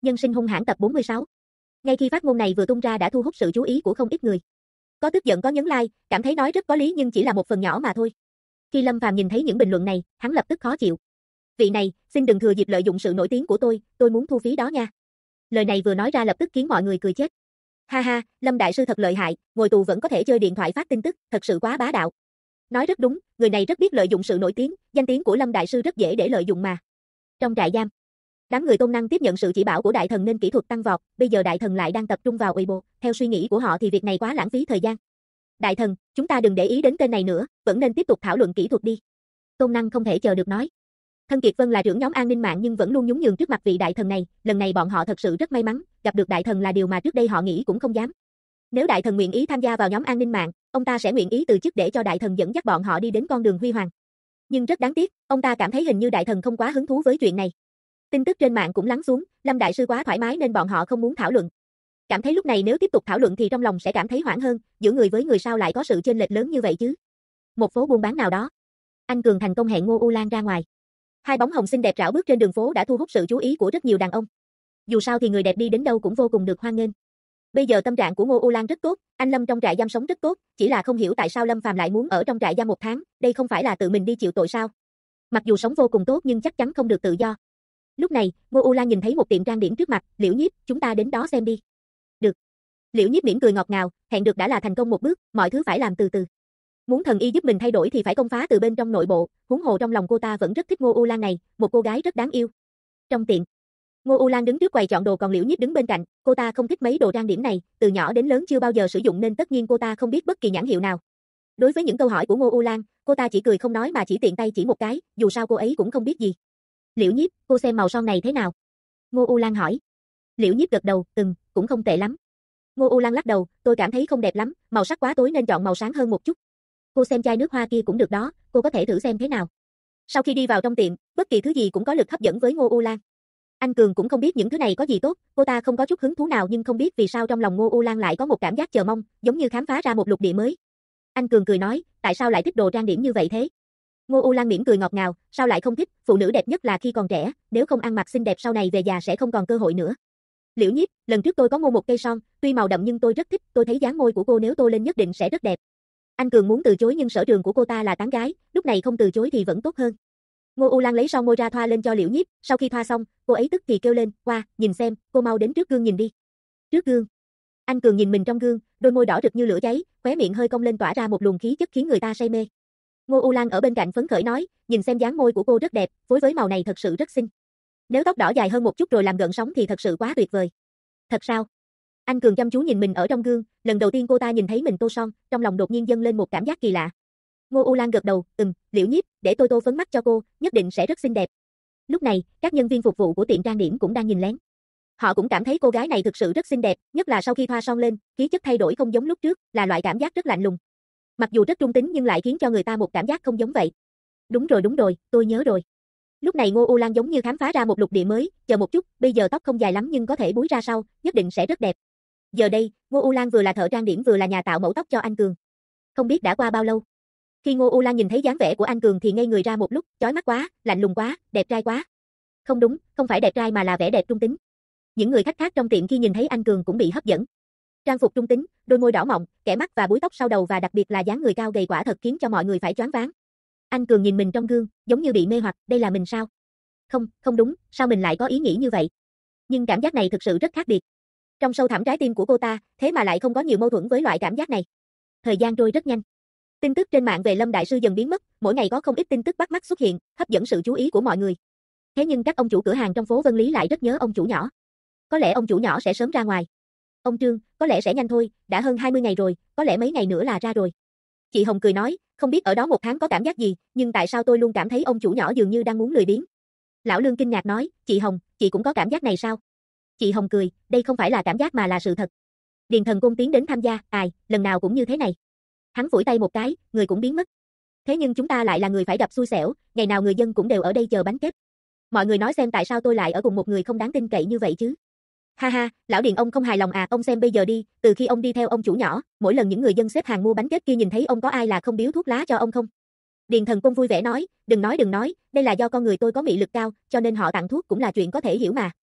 Nhân sinh hung hãn tập 46. Ngay khi phát ngôn này vừa tung ra đã thu hút sự chú ý của không ít người. Có tức giận có nhấn like, cảm thấy nói rất có lý nhưng chỉ là một phần nhỏ mà thôi. Khi Lâm Phàm nhìn thấy những bình luận này, hắn lập tức khó chịu. Vị này, xin đừng thừa dịp lợi dụng sự nổi tiếng của tôi muốn thu phí đó nha. Lời này vừa nói ra lập tức khiến mọi người cười chết. Ha ha, Lâm đại sư thật lợi hại, ngồi tù vẫn có thể chơi điện thoại phát tin tức, thật sự quá bá đạo. Nói rất đúng, người này rất biết lợi dụng sự nổi tiếng, danh tiếng của Lâm đại sư rất dễ để lợi dụng mà. Trong trại giam, đám người Tôn Năng tiếp nhận sự chỉ bảo của đại thần nên kỹ thuật tăng vọt, bây giờ đại thần lại đang tập trung vào Weibo, theo suy nghĩ của họ thì việc này quá lãng phí thời gian. Đại thần, chúng ta đừng để ý đến tên này nữa, vẫn nên tiếp tục thảo luận kỹ thuật đi. Tôn Năng không thể chờ được nói. Thân Kiệt Vân là trưởng nhóm an ninh mạng nhưng vẫn luôn nhún nhường trước mặt vị đại thần này, lần này bọn họ thật sự rất may mắn, gặp được đại thần là điều mà trước đây họ nghĩ cũng không dám. Nếu đại thần nguyện ý tham gia vào nhóm an ninh mạng, ông ta sẽ nguyện ý từ chức để cho đại thần dẫn dắt bọn họ đi đến con đường huy hoàng. Nhưng rất đáng tiếc, ông ta cảm thấy hình như đại thần không quá hứng thú với chuyện này. Tin tức trên mạng cũng lắng xuống, Lâm đại sư quá thoải mái nên bọn họ không muốn thảo luận. Cảm thấy lúc này nếu tiếp tục thảo luận thì trong lòng sẽ cảm thấy hoảng hơn, giữa người với người sao lại có sự chênh lệch lớn như vậy chứ. Một phố buôn bán nào đó. Anh Cường thành công hẹn Ngô U Lan ra ngoài. Hai bóng hồng xinh đẹp rảo bước trên đường phố đã thu hút sự chú ý của rất nhiều đàn ông. Dù sao thì người đẹp đi đến đâu cũng vô cùng được hoan nghênh. Bây giờ tâm trạng của Ngô U Lan rất tốt, anh Lâm trong trại giam sống rất tốt, chỉ là không hiểu tại sao Lâm Phàm lại muốn ở trong trại giam 1 tháng, đây không phải là tự mình đi chịu tội sao? Mặc dù sống vô cùng tốt nhưng chắc chắn không được tự do. Lúc này, Ngô U Lan nhìn thấy một tiệm trang điểm trước mặt, Liễu Nhiếp, chúng ta đến đó xem đi. Được. Liễu Nhiếp mỉm cười ngọt ngào, hẹn được đã là thành công một bước, mọi thứ phải làm từ từ. Muốn thần y giúp mình thay đổi thì phải công phá từ bên trong nội bộ, huống hồ trong lòng cô ta vẫn rất thích Ngô U Lan này, một cô gái rất đáng yêu. Trong tiệm, Ngô U Lan đứng trước quầy chọn đồ còn Liễu Nhiếp đứng bên cạnh, cô ta không thích mấy đồ trang điểm này, từ nhỏ đến lớn chưa bao giờ sử dụng nên tất nhiên cô ta không biết bất kỳ nhãn hiệu nào. Đối với những câu hỏi của Ngô U Lan, cô ta chỉ cười không nói mà chỉ tiện tay chỉ một cái, dù sao cô ấy cũng không biết gì. Liễu Nhiếp, cô xem màu son này thế nào? Ngô U Lan hỏi. Liễu Nhiếp gật đầu, cũng không tệ lắm. Ngô U Lan lắc đầu, tôi cảm thấy không đẹp lắm, màu sắc quá tối nên chọn màu sáng hơn một chút. Cô xem chai nước hoa kia cũng được đó, cô có thể thử xem thế nào. Sau khi đi vào trong tiệm, bất kỳ thứ gì cũng có lực hấp dẫn với Ngô U Lan. Anh Cường cũng không biết những thứ này có gì tốt, cô ta không có chút hứng thú nào nhưng không biết vì sao trong lòng Ngô U Lan lại có một cảm giác chờ mong, giống như khám phá ra một lục địa mới. Anh Cường cười nói, tại sao lại thích đồ trang điểm như vậy thế? Ngô U Lan mỉm cười ngọt ngào, sao lại không thích, phụ nữ đẹp nhất là khi còn trẻ, nếu không ăn mặc xinh đẹp sau này về già sẽ không còn cơ hội nữa. Liễu Nhiếp, lần trước tôi có mua một cây son, tuy màu đậm nhưng tôi rất thích, tôi thấy dáng môi của cô nếu tô lên nhất định sẽ rất đẹp. Anh Cường muốn từ chối nhưng sở trường của cô ta là tán gái, lúc này không từ chối thì vẫn tốt hơn. Ngô U Lan lấy son môi ra thoa lên cho Liễu Nhiếp, sau khi thoa xong, cô ấy tức thì kêu lên, "Wow, nhìn xem, cô mau đến trước gương nhìn đi." Trước gương. Anh Cường nhìn mình trong gương, đôi môi đỏ rực như lửa cháy, khóe miệng hơi cong lên tỏa ra một luồng khí chất khiến người ta say mê. Ngô U Lan ở bên cạnh phấn khởi nói, nhìn xem dáng môi của cô rất đẹp, phối với màu này thật sự rất xinh. Nếu tóc đỏ dài hơn một chút rồi làm gợn sóng thì thật sự quá tuyệt vời. Thật sao? Anh Cường chăm chú nhìn mình ở trong gương, lần đầu tiên cô ta nhìn thấy mình tô son, trong lòng đột nhiên dâng lên một cảm giác kỳ lạ. Ngô U Lan gật đầu, Liễu Nhiếp, để tôi tô phấn mắt cho cô, nhất định sẽ rất xinh đẹp. Lúc này, các nhân viên phục vụ của tiệm trang điểm cũng đang nhìn lén. Họ cũng cảm thấy cô gái này thực sự rất xinh đẹp, nhất là sau khi thoa son lên, khí chất thay đổi không giống lúc trước, là loại cảm giác rất lạnh lùng. Mặc dù rất trung tính nhưng lại khiến cho người ta một cảm giác không giống vậy. Đúng rồi, tôi nhớ rồi. Lúc này Ngô U Lan giống như khám phá ra một lục địa mới, chờ một chút, bây giờ tóc không dài lắm nhưng có thể búi ra sau, nhất định sẽ rất đẹp. Giờ đây, Ngô U Lan vừa là thợ trang điểm vừa là nhà tạo mẫu tóc cho anh Cường. Không biết đã qua bao lâu. Khi Ngô U Lan nhìn thấy dáng vẻ của anh Cường thì ngây người ra một lúc, chói mắt quá, lạnh lùng quá, đẹp trai quá. Không đúng, không phải đẹp trai mà là vẻ đẹp trung tính. Những người khách khác trong tiệm khi nhìn thấy anh Cường cũng bị hấp dẫn. Trang phục trung tính, đôi môi đỏ mọng, kẻ mắt và búi tóc sau đầu và đặc biệt là dáng người cao gầy quả thật khiến cho mọi người phải choáng váng. Anh Cường nhìn mình trong gương, giống như bị mê hoặc, đây là mình sao? Không đúng, sao mình lại có ý nghĩ như vậy? Nhưng cảm giác này thực sự rất khác biệt. Trong sâu thẳm trái tim của cô ta, thế mà lại không có nhiều mâu thuẫn với loại cảm giác này. Thời gian trôi rất nhanh. Tin tức trên mạng về Lâm đại sư dần biến mất, mỗi ngày có không ít tin tức bắt mắt xuất hiện, hấp dẫn sự chú ý của mọi người. Thế nhưng các ông chủ cửa hàng trong phố Vân Lý lại rất nhớ ông chủ nhỏ. Có lẽ ông chủ nhỏ sẽ sớm ra ngoài. Ông Trương, có lẽ sẽ nhanh thôi, đã hơn 20 ngày rồi, có lẽ mấy ngày nữa là ra rồi. Chị Hồng cười nói, không biết ở đó 1 tháng có cảm giác gì, nhưng tại sao tôi luôn cảm thấy ông chủ nhỏ dường như đang muốn lười biếng. Lão Lương kinh ngạc nói, chị Hồng, chị cũng có cảm giác này sao? Chị Hồng cười, đây không phải là cảm giác mà là sự thật. Điền Thần Côn tiến đến tham gia, lần nào cũng như thế này. Hắn phủi tay một cái, người cũng biến mất. Thế nhưng chúng ta lại là người phải gặp xui xẻo, ngày nào người dân cũng đều ở đây chờ bánh kếp. Mọi người nói xem tại sao tôi lại ở cùng một người không đáng tin cậy như vậy chứ? Ha ha, lão Điền ông không hài lòng à, ông xem bây giờ đi, từ khi ông đi theo ông chủ nhỏ, mỗi lần những người dân xếp hàng mua bánh kếp kia nhìn thấy ông có ai là không biếu thuốc lá cho ông không? Điền Thần Côn vui vẻ nói, đừng nói, đây là do con người tôi có mị lực cao, cho nên họ tặng thuốc cũng là chuyện có thể hiểu mà.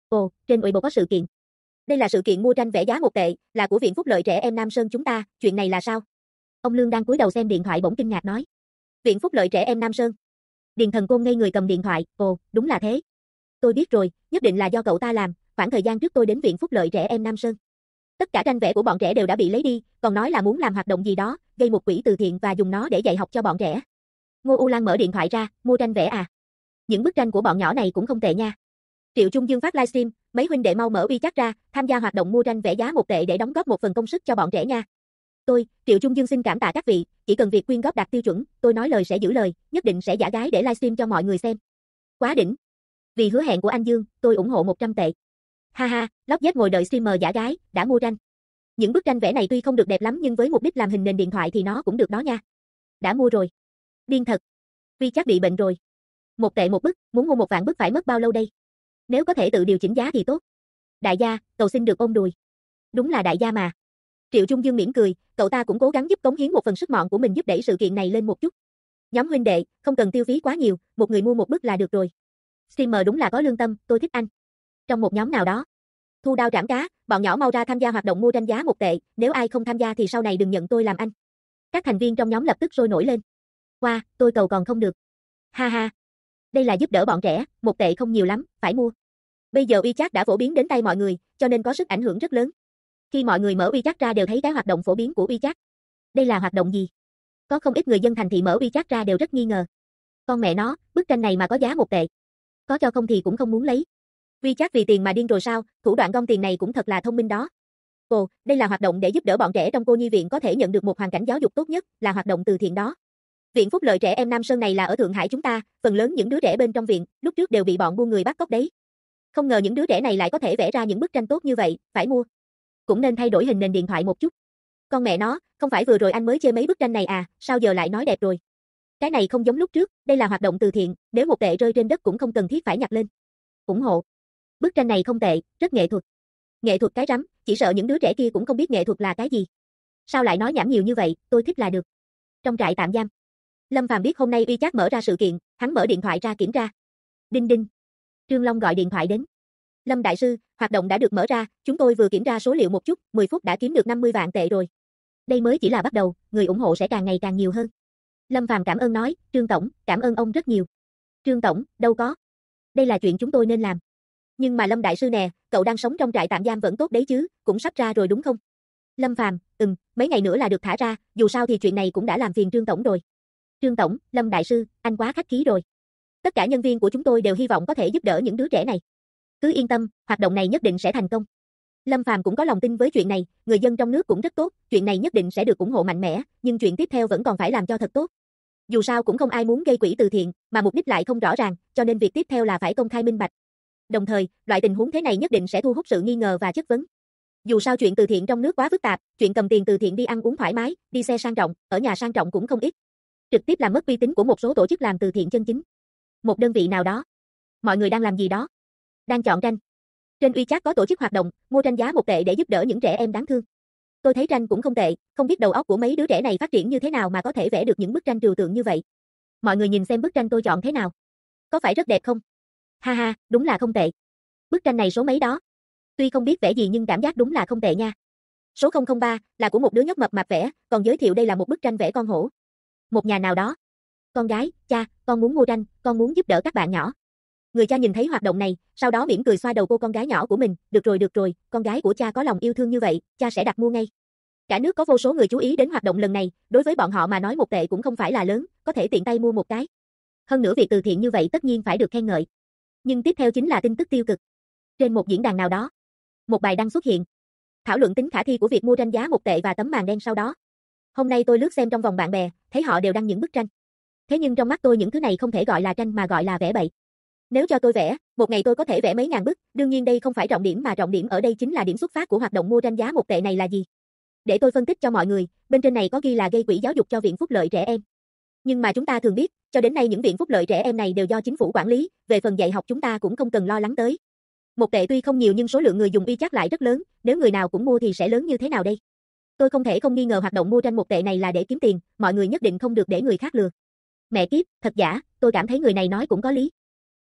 Ồ, trên Weibo có sự kiện. Đây là sự kiện mua tranh vẽ giá 1 tệ, là của Viện Phúc Lợi Trẻ Em Nam Sơn chúng ta, chuyện này là sao? Ông Lương đang cúi đầu xem điện thoại bỗng kinh ngạc nói. Viện Phúc Lợi Trẻ Em Nam Sơn. Điền Thần Côn ngây người cầm điện thoại, ồ, đúng là thế. Tôi biết rồi, nhất định là do cậu ta làm, khoảng thời gian trước tôi đến Viện Phúc Lợi Trẻ Em Nam Sơn. Tất cả tranh vẽ của bọn trẻ đều đã bị lấy đi, còn nói là muốn làm hoạt động gì đó, gây một quỹ từ thiện và dùng nó để dạy học cho bọn trẻ. Ngô U Lan mở điện thoại ra, mua tranh vẽ à? Những bức tranh của bọn nhỏ này cũng không tệ nha. Triệu Trung Dương phát livestream, mấy huynh đệ mau mở WeChat ra, tham gia hoạt động mua tranh vẽ giá 1 tệ để đóng góp một phần công sức cho bọn trẻ nha. Tôi, Triệu Trung Dương xin cảm tạ các vị, chỉ cần việc quyên góp đạt tiêu chuẩn, tôi nói lời sẽ giữ lời, nhất định sẽ giả gái để livestream cho mọi người xem. Quá đỉnh. Vì hứa hẹn của anh Dương, tôi ủng hộ 100 tệ. Ha ha, lót dép ngồi đợi streamer giả gái, đã mua tranh. Những bức tranh vẽ này tuy không được đẹp lắm nhưng với mục đích làm hình nền điện thoại thì nó cũng được đó nha. Đã mua rồi. Điên thật. WeChat bị bệnh rồi. 1 tệ một bức, muốn mua 1 vạn bức phải mất bao lâu đây? Nếu có thể tự điều chỉnh giá thì tốt. Đại gia, cầu xin được ôm đùi. Đúng là đại gia mà. Triệu Trung Dương mỉm cười, cậu ta cũng cố gắng giúp cống hiến một phần sức mọn của mình giúp đẩy sự kiện này lên một chút. Nhóm huynh đệ, không cần tiêu phí quá nhiều, một người mua 1 bức là được rồi. Streamer đúng là có lương tâm, tôi thích anh. Trong một nhóm nào đó. Thu đao trảm cá, bọn nhỏ mau ra tham gia hoạt động mua tranh giá 1 tệ, nếu ai không tham gia thì sau này đừng nhận tôi làm anh. Các thành viên trong nhóm lập tức sôi nổi lên. Wow, tôi cầu còn không được. Ha ha. Đây là giúp đỡ bọn trẻ, 1 tệ không nhiều lắm, phải mua. Bây giờ WeChat đã phổ biến đến tay mọi người, cho nên có sức ảnh hưởng rất lớn. Khi mọi người mở WeChat ra đều thấy cái hoạt động phổ biến của WeChat. Đây là hoạt động gì? Có không ít người dân thành thị mở WeChat ra đều rất nghi ngờ. Con mẹ nó, bức tranh này mà có giá 1 tệ. Có cho không thì cũng không muốn lấy. WeChat vì tiền mà điên rồi sao, thủ đoạn gom tiền này cũng thật là thông minh đó. Ồ, đây là hoạt động để giúp đỡ bọn trẻ trong cô nhi viện có thể nhận được một hoàn cảnh giáo dục tốt nhất, là hoạt động từ thiện đó. Viện Phúc Lợi Trẻ Em Nam Sơn này là ở Thượng Hải chúng ta, phần lớn những đứa trẻ bên trong viện, lúc trước đều bị bọn buôn người bắt cóc đấy. Không ngờ những đứa trẻ này lại có thể vẽ ra những bức tranh tốt như vậy, phải mua. Cũng nên thay đổi hình nền điện thoại một chút. Con mẹ nó, không phải vừa rồi anh mới chê mấy bức tranh này à, sao giờ lại nói đẹp rồi? Cái này không giống lúc trước, đây là hoạt động từ thiện, nếu 1 tệ rơi trên đất cũng không cần thiết phải nhặt lên. Ủng hộ. Bức tranh này không tệ, rất nghệ thuật. Nghệ thuật cái rắm, chỉ sợ những đứa trẻ kia cũng không biết nghệ thuật là cái gì. Sao lại nói nhảm nhiều như vậy, tôi thích là được. Trong trại tạm giam. Lâm Phàm biết hôm nay WeChat mở ra sự kiện, hắn mở điện thoại ra kiểm tra. Đinh đinh. Trương Long gọi điện thoại đến. Lâm đại sư, hoạt động đã được mở ra, chúng tôi vừa kiểm tra số liệu một chút, 10 phút đã kiếm được 50 vạn tệ rồi. Đây mới chỉ là bắt đầu, người ủng hộ sẽ càng ngày càng nhiều hơn. Lâm Phàm cảm ơn nói, Trương Tổng, cảm ơn ông rất nhiều. Trương Tổng, đâu có. Đây là chuyện chúng tôi nên làm. Nhưng mà Lâm đại sư nè, cậu đang sống trong trại tạm giam vẫn tốt đấy chứ, cũng sắp ra rồi đúng không? Lâm Phàm, mấy ngày nữa là được thả ra, dù sao thì chuyện này cũng đã làm phiền Trương Tổng rồi. Trương Tổng, Lâm đại sư, anh quá khách khí rồi. Tất cả nhân viên của chúng tôi đều hy vọng có thể giúp đỡ những đứa trẻ này. Cứ yên tâm, hoạt động này nhất định sẽ thành công. Lâm Phàm cũng có lòng tin với chuyện này, người dân trong nước cũng rất tốt, chuyện này nhất định sẽ được ủng hộ mạnh mẽ, nhưng chuyện tiếp theo vẫn còn phải làm cho thật tốt. Dù sao cũng không ai muốn gây quỹ từ thiện, mà mục đích lại không rõ ràng, cho nên việc tiếp theo là phải công khai minh bạch. Đồng thời, loại tình huống thế này nhất định sẽ thu hút sự nghi ngờ và chất vấn. Dù sao chuyện từ thiện trong nước quá phức tạp, chuyện cầm tiền từ thiện đi ăn uống thoải mái, đi xe sang trọng, ở nhà sang trọng cũng không ít. Trực tiếp làm mất uy tín của một số tổ chức làm từ thiện chân chính. Một đơn vị nào đó. Mọi người đang làm gì đó? Đang chọn tranh. Trên WeChat có tổ chức hoạt động, mua tranh giá 1 tệ để giúp đỡ những trẻ em đáng thương. Tôi thấy tranh cũng không tệ, không biết đầu óc của mấy đứa trẻ này phát triển như thế nào mà có thể vẽ được những bức tranh trừu tượng như vậy. Mọi người nhìn xem bức tranh tôi chọn thế nào. Có phải rất đẹp không? Ha ha, đúng là không tệ. Bức tranh này số mấy đó? Tuy không biết vẽ gì nhưng cảm giác đúng là không tệ nha. Số 003 là của một đứa nhóc mập mạp vẽ, còn giới thiệu đây là một bức tranh vẽ con hổ. Một nhà nào đó. Con gái, cha, con muốn mua tranh, con muốn giúp đỡ các bạn nhỏ. Người cha nhìn thấy hoạt động này, sau đó mỉm cười xoa đầu cô con gái nhỏ của mình, được rồi, con gái của cha có lòng yêu thương như vậy, cha sẽ đặt mua ngay. Cả nước có vô số người chú ý đến hoạt động lần này, đối với bọn họ mà nói 1 tệ cũng không phải là lớn, có thể tiện tay mua một cái. Hơn nữa việc từ thiện như vậy tất nhiên phải được khen ngợi. Nhưng tiếp theo chính là tin tức tiêu cực. Trên một diễn đàn nào đó, một bài đăng xuất hiện. Thảo luận tính khả thi của việc mua tranh giá 1 tệ và tấm màn đen sau đó. Hôm nay tôi lướt xem trong vòng bạn bè, thấy họ đều đăng những bức tranh. Thế nhưng trong mắt tôi những thứ này không thể gọi là tranh mà gọi là vẽ bậy. Nếu cho tôi vẽ, một ngày tôi có thể vẽ mấy ngàn bức, đương nhiên đây không phải trọng điểm mà trọng điểm ở đây chính là điểm xuất phát của hoạt động mua tranh giá 1 tệ này là gì. Để tôi phân tích cho mọi người, bên trên này có ghi là gây quỹ giáo dục cho Viện Phúc Lợi Trẻ Em. Nhưng mà chúng ta thường biết, cho đến nay những viện phúc lợi trẻ em này đều do chính phủ quản lý, về phần dạy học chúng ta cũng không cần lo lắng tới. 1 tệ tuy không nhiều nhưng số lượng người dùng WeChat lại rất lớn, nếu người nào cũng mua thì sẽ lớn như thế nào đây? Tôi không thể không nghi ngờ hoạt động mua tranh 1 tệ này là để kiếm tiền, mọi người nhất định không được để người khác lừa. Mẹ kiếp, thật giả, tôi cảm thấy người này nói cũng có lý.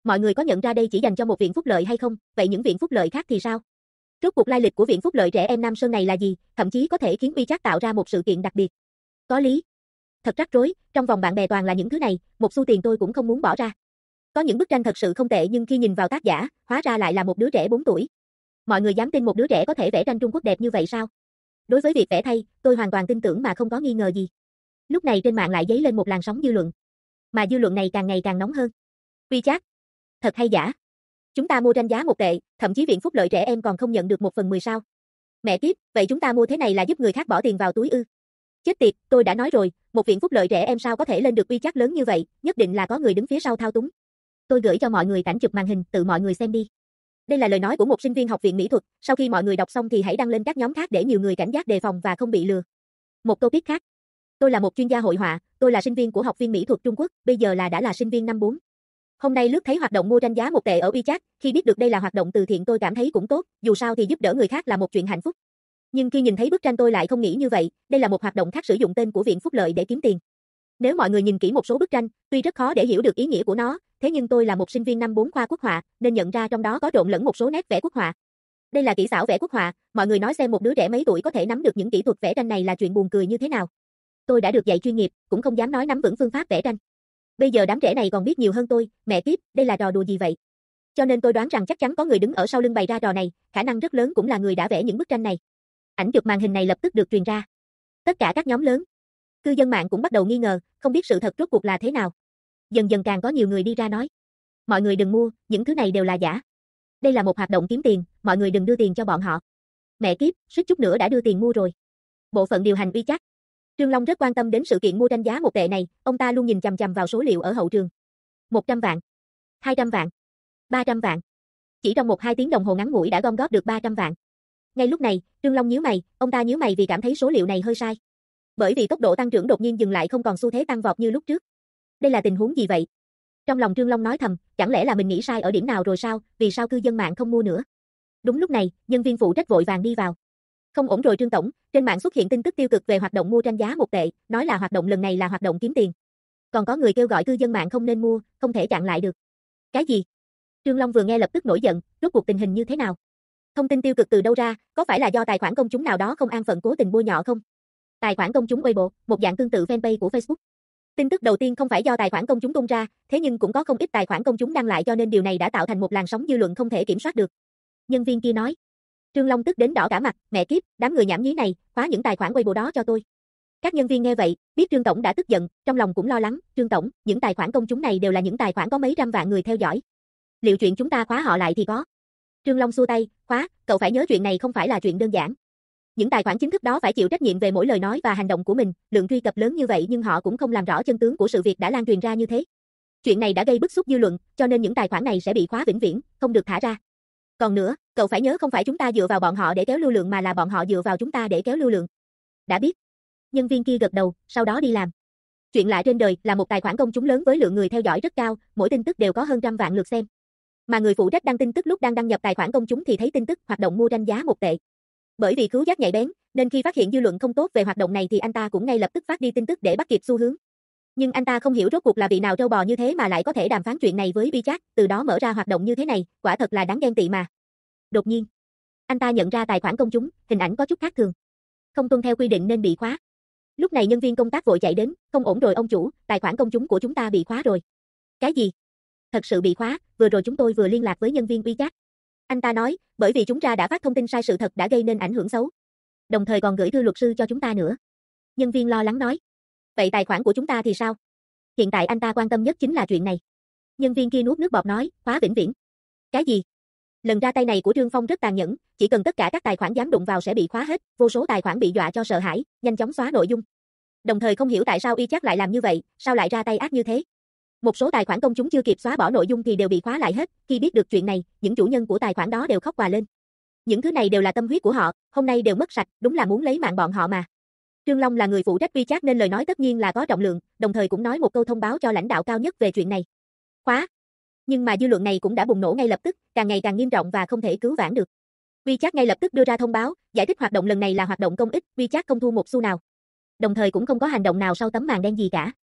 Mọi người có nhận ra đây chỉ dành cho một viện phúc lợi hay không, vậy những viện phúc lợi khác thì sao? Rốt cuộc lai lịch của viện phúc lợi trẻ em Nam Sơn này là gì, thậm chí có thể khiến WeChat tạo ra một sự kiện đặc biệt. Có lý. Thật rắc rối, trong vòng bạn bè toàn là những thứ này, một xu tiền tôi cũng không muốn bỏ ra. Có những bức tranh thật sự không tệ nhưng khi nhìn vào tác giả, hóa ra lại là một đứa trẻ 4 tuổi. Mọi người dám tin một đứa trẻ có thể vẽ tranh Trung Quốc đẹp như vậy sao? Đối với việc vẽ thay, tôi hoàn toàn tin tưởng mà không có nghi ngờ gì. Lúc này trên mạng lại dấy lên một làn sóng dư luận. Mà dư luận này càng ngày càng nóng hơn. WeChat. Thật hay giả? Chúng ta mua tranh giá 1 tệ, thậm chí viện phúc lợi trẻ em còn không nhận được 1/10 sao? Mẹ kiếp, vậy chúng ta mua thế này là giúp người khác bỏ tiền vào túi ư? Chết tiệt, tôi đã nói rồi, một viện phúc lợi trẻ em sao có thể lên được WeChat lớn như vậy, nhất định là có người đứng phía sau thao túng. Tôi gửi cho mọi người cảnh chụp màn hình, tự mọi người xem đi. Đây là lời nói của một sinh viên học viện mỹ thuật, sau khi mọi người đọc xong thì hãy đăng lên các nhóm khác để nhiều người cảnh giác đề phòng và không bị lừa. Một topic khác. Tôi là một chuyên gia hội họa, tôi là sinh viên của học viên mỹ thuật Trung Quốc, bây giờ đã là sinh viên năm 4. Hôm nay lướt thấy hoạt động mua tranh giá 1 tệ ở WeChat, khi biết được đây là hoạt động từ thiện tôi cảm thấy cũng tốt, dù sao thì giúp đỡ người khác là một chuyện hạnh phúc. Nhưng khi nhìn thấy bức tranh tôi lại không nghĩ như vậy, đây là một hoạt động khác sử dụng tên của viện phúc lợi để kiếm tiền. Nếu mọi người nhìn kỹ một số bức tranh, tuy rất khó để hiểu được ý nghĩa của nó, thế nhưng tôi là một sinh viên năm 4 khoa quốc họa, nên nhận ra trong đó có trộn lẫn một số nét vẽ quốc họa. Đây là kỹ xảo vẽ quốc họa, mọi người nói xem một đứa trẻ mấy tuổi có thể nắm được những kỹ thuật vẽ tranh này là chuyện buồn cười như thế nào. Tôi đã được dạy chuyên nghiệp, cũng không dám nói nắm vững phương pháp vẽ tranh. Bây giờ đám trẻ này còn biết nhiều hơn tôi, mẹ kiếp, đây là trò đùa gì vậy? Cho nên tôi đoán rằng chắc chắn có người đứng ở sau lưng bày ra trò này, khả năng rất lớn cũng là người đã vẽ những bức tranh này. Ảnh chụp màn hình này lập tức được truyền ra. Tất cả các nhóm lớn, cư dân mạng cũng bắt đầu nghi ngờ, không biết sự thật rốt cuộc là thế nào. Dần dần càng có nhiều người đi ra nói. Mọi người đừng mua, những thứ này đều là giả. Đây là một hoạt động kiếm tiền, mọi người đừng đưa tiền cho bọn họ. Mẹ kiếp, suýt chút nữa đã đưa tiền mua rồi. Bộ phận điều hành WeChat. Trương Long rất quan tâm đến sự kiện mua tranh giá 1 tệ này, ông ta luôn nhìn chằm chằm vào số liệu ở hậu trường. 100 vạn, 200 vạn, 300 vạn. Chỉ trong 1-2 tiếng đồng hồ ngắn ngủi đã gom góp được 300 vạn. Ngay lúc này, Trương Long nhíu mày, ông ta nhíu mày vì cảm thấy số liệu này hơi sai. Bởi vì tốc độ tăng trưởng đột nhiên dừng lại không còn xu thế tăng vọt như lúc trước. Đây là tình huống gì vậy? Trong lòng Trương Long nói thầm, chẳng lẽ là mình nghĩ sai ở điểm nào rồi sao, vì sao cư dân mạng không mua nữa? Đúng lúc này, nhân viên phụ trách vội vàng đi vào. Không ổn rồi Trương tổng, trên mạng xuất hiện tin tức tiêu cực về hoạt động mua tranh giá 1 tệ, nói là hoạt động lần này là hoạt động kiếm tiền. Còn có người kêu gọi cư dân mạng không nên mua, không thể chặn lại được. Cái gì? Trương Long vừa nghe lập tức nổi giận, rốt cuộc tình hình như thế nào? Thông tin tiêu cực từ đâu ra, có phải là do tài khoản công chúng nào đó không an phận cố tình bôi nhọ không? Tài khoản công chúng Weibo, một dạng tương tự fanpage của Facebook. Tin tức đầu tiên không phải do tài khoản công chúng tung ra, thế nhưng cũng có không ít tài khoản công chúng đăng lại cho nên điều này đã tạo thành một làn sóng dư luận không thể kiểm soát được. Nhân viên kia nói. Trương Long tức đến đỏ cả mặt, mẹ kiếp, đám người nhảm nhí này, khóa những tài khoản Weibo đó cho tôi. Các nhân viên nghe vậy, biết Trương tổng đã tức giận, trong lòng cũng lo lắng, Trương tổng, những tài khoản công chúng này đều là những tài khoản có mấy trăm vạn người theo dõi. Liệu chuyện chúng ta khóa họ lại thì có? Trương Long xua tay, khóa, cậu phải nhớ chuyện này không phải là chuyện đơn giản. Những tài khoản chính thức đó phải chịu trách nhiệm về mỗi lời nói và hành động của mình, lượng truy cập lớn như vậy nhưng họ cũng không làm rõ chân tướng của sự việc đã lan truyền ra như thế. Chuyện này đã gây bức xúc dư luận, cho nên những tài khoản này sẽ bị khóa vĩnh viễn, không được thả ra. Còn nữa, cậu phải nhớ không phải chúng ta dựa vào bọn họ để kéo lưu lượng mà là bọn họ dựa vào chúng ta để kéo lưu lượng. Đã biết. Nhân viên kia gật đầu, sau đó đi làm. Chuyện lạ trên đời là một tài khoản công chúng lớn với lượng người theo dõi rất cao, mỗi tin tức đều có hơn 100 vạn lượt xem. Mà người phụ trách đăng tin tức lúc đang đăng nhập tài khoản công chúng thì thấy tin tức hoạt động mua tranh giá 1 tệ. Bởi vì khứu giác nhạy bén, nên khi phát hiện dư luận không tốt về hoạt động này thì anh ta cũng ngay lập tức phát đi tin tức để bắt kịp xu hướng. Nhưng anh ta không hiểu rốt cuộc là vị nào trâu bò như thế mà lại có thể đàm phán chuyện này với WeChat, từ đó mở ra hoạt động như thế này, quả thật là đáng ghen tị mà. Đột nhiên, anh ta nhận ra tài khoản công chúng, hình ảnh có chút khác thường. Không tuân theo quy định nên bị khóa. Lúc này nhân viên công tác vội chạy đến, không ổn rồi ông chủ, tài khoản công chúng của chúng ta bị khóa rồi. Cái gì? Thật sự bị khóa, vừa rồi chúng tôi vừa liên lạc với nhân viên WeChat. Anh ta nói, bởi vì chúng ta đã phát thông tin sai sự thật đã gây nên ảnh hưởng xấu. Đồng thời còn gửi thư luật sư cho chúng ta nữa. Nhân viên lo lắng nói. Vậy tài khoản của chúng ta thì sao? Hiện tại anh ta quan tâm nhất chính là chuyện này. Nhân viên kia nuốt nước bọt nói, khóa vĩnh viễn. Cái gì? Lần ra tay này của Trương Phong rất tàn nhẫn, chỉ cần tất cả các tài khoản dám đụng vào sẽ bị khóa hết, vô số tài khoản bị dọa cho sợ hãi, nhanh chóng xóa nội dung. Đồng thời không hiểu tại sao WeChat lại làm như vậy, sao lại ra tay ác như thế. Một số tài khoản công chúng chưa kịp xóa bỏ nội dung thì đều bị khóa lại hết, khi biết được chuyện này, những chủ nhân của tài khoản đó đều khóc òa lên. Những thứ này đều là tâm huyết của họ, hôm nay đều mất sạch, đúng là muốn lấy mạng bọn họ mà. Trương Long là người phụ trách WeChat nên lời nói tất nhiên là có trọng lượng, đồng thời cũng nói một câu thông báo cho lãnh đạo cao nhất về chuyện này. Khóa. Nhưng mà dư luận này cũng đã bùng nổ ngay lập tức, càng ngày càng nghiêm trọng và không thể cứu vãn được. WeChat ngay lập tức đưa ra thông báo, giải thích hoạt động lần này là hoạt động công ích, WeChat không thu một xu nào. Đồng thời cũng không có hành động nào sau tấm màn đen gì cả.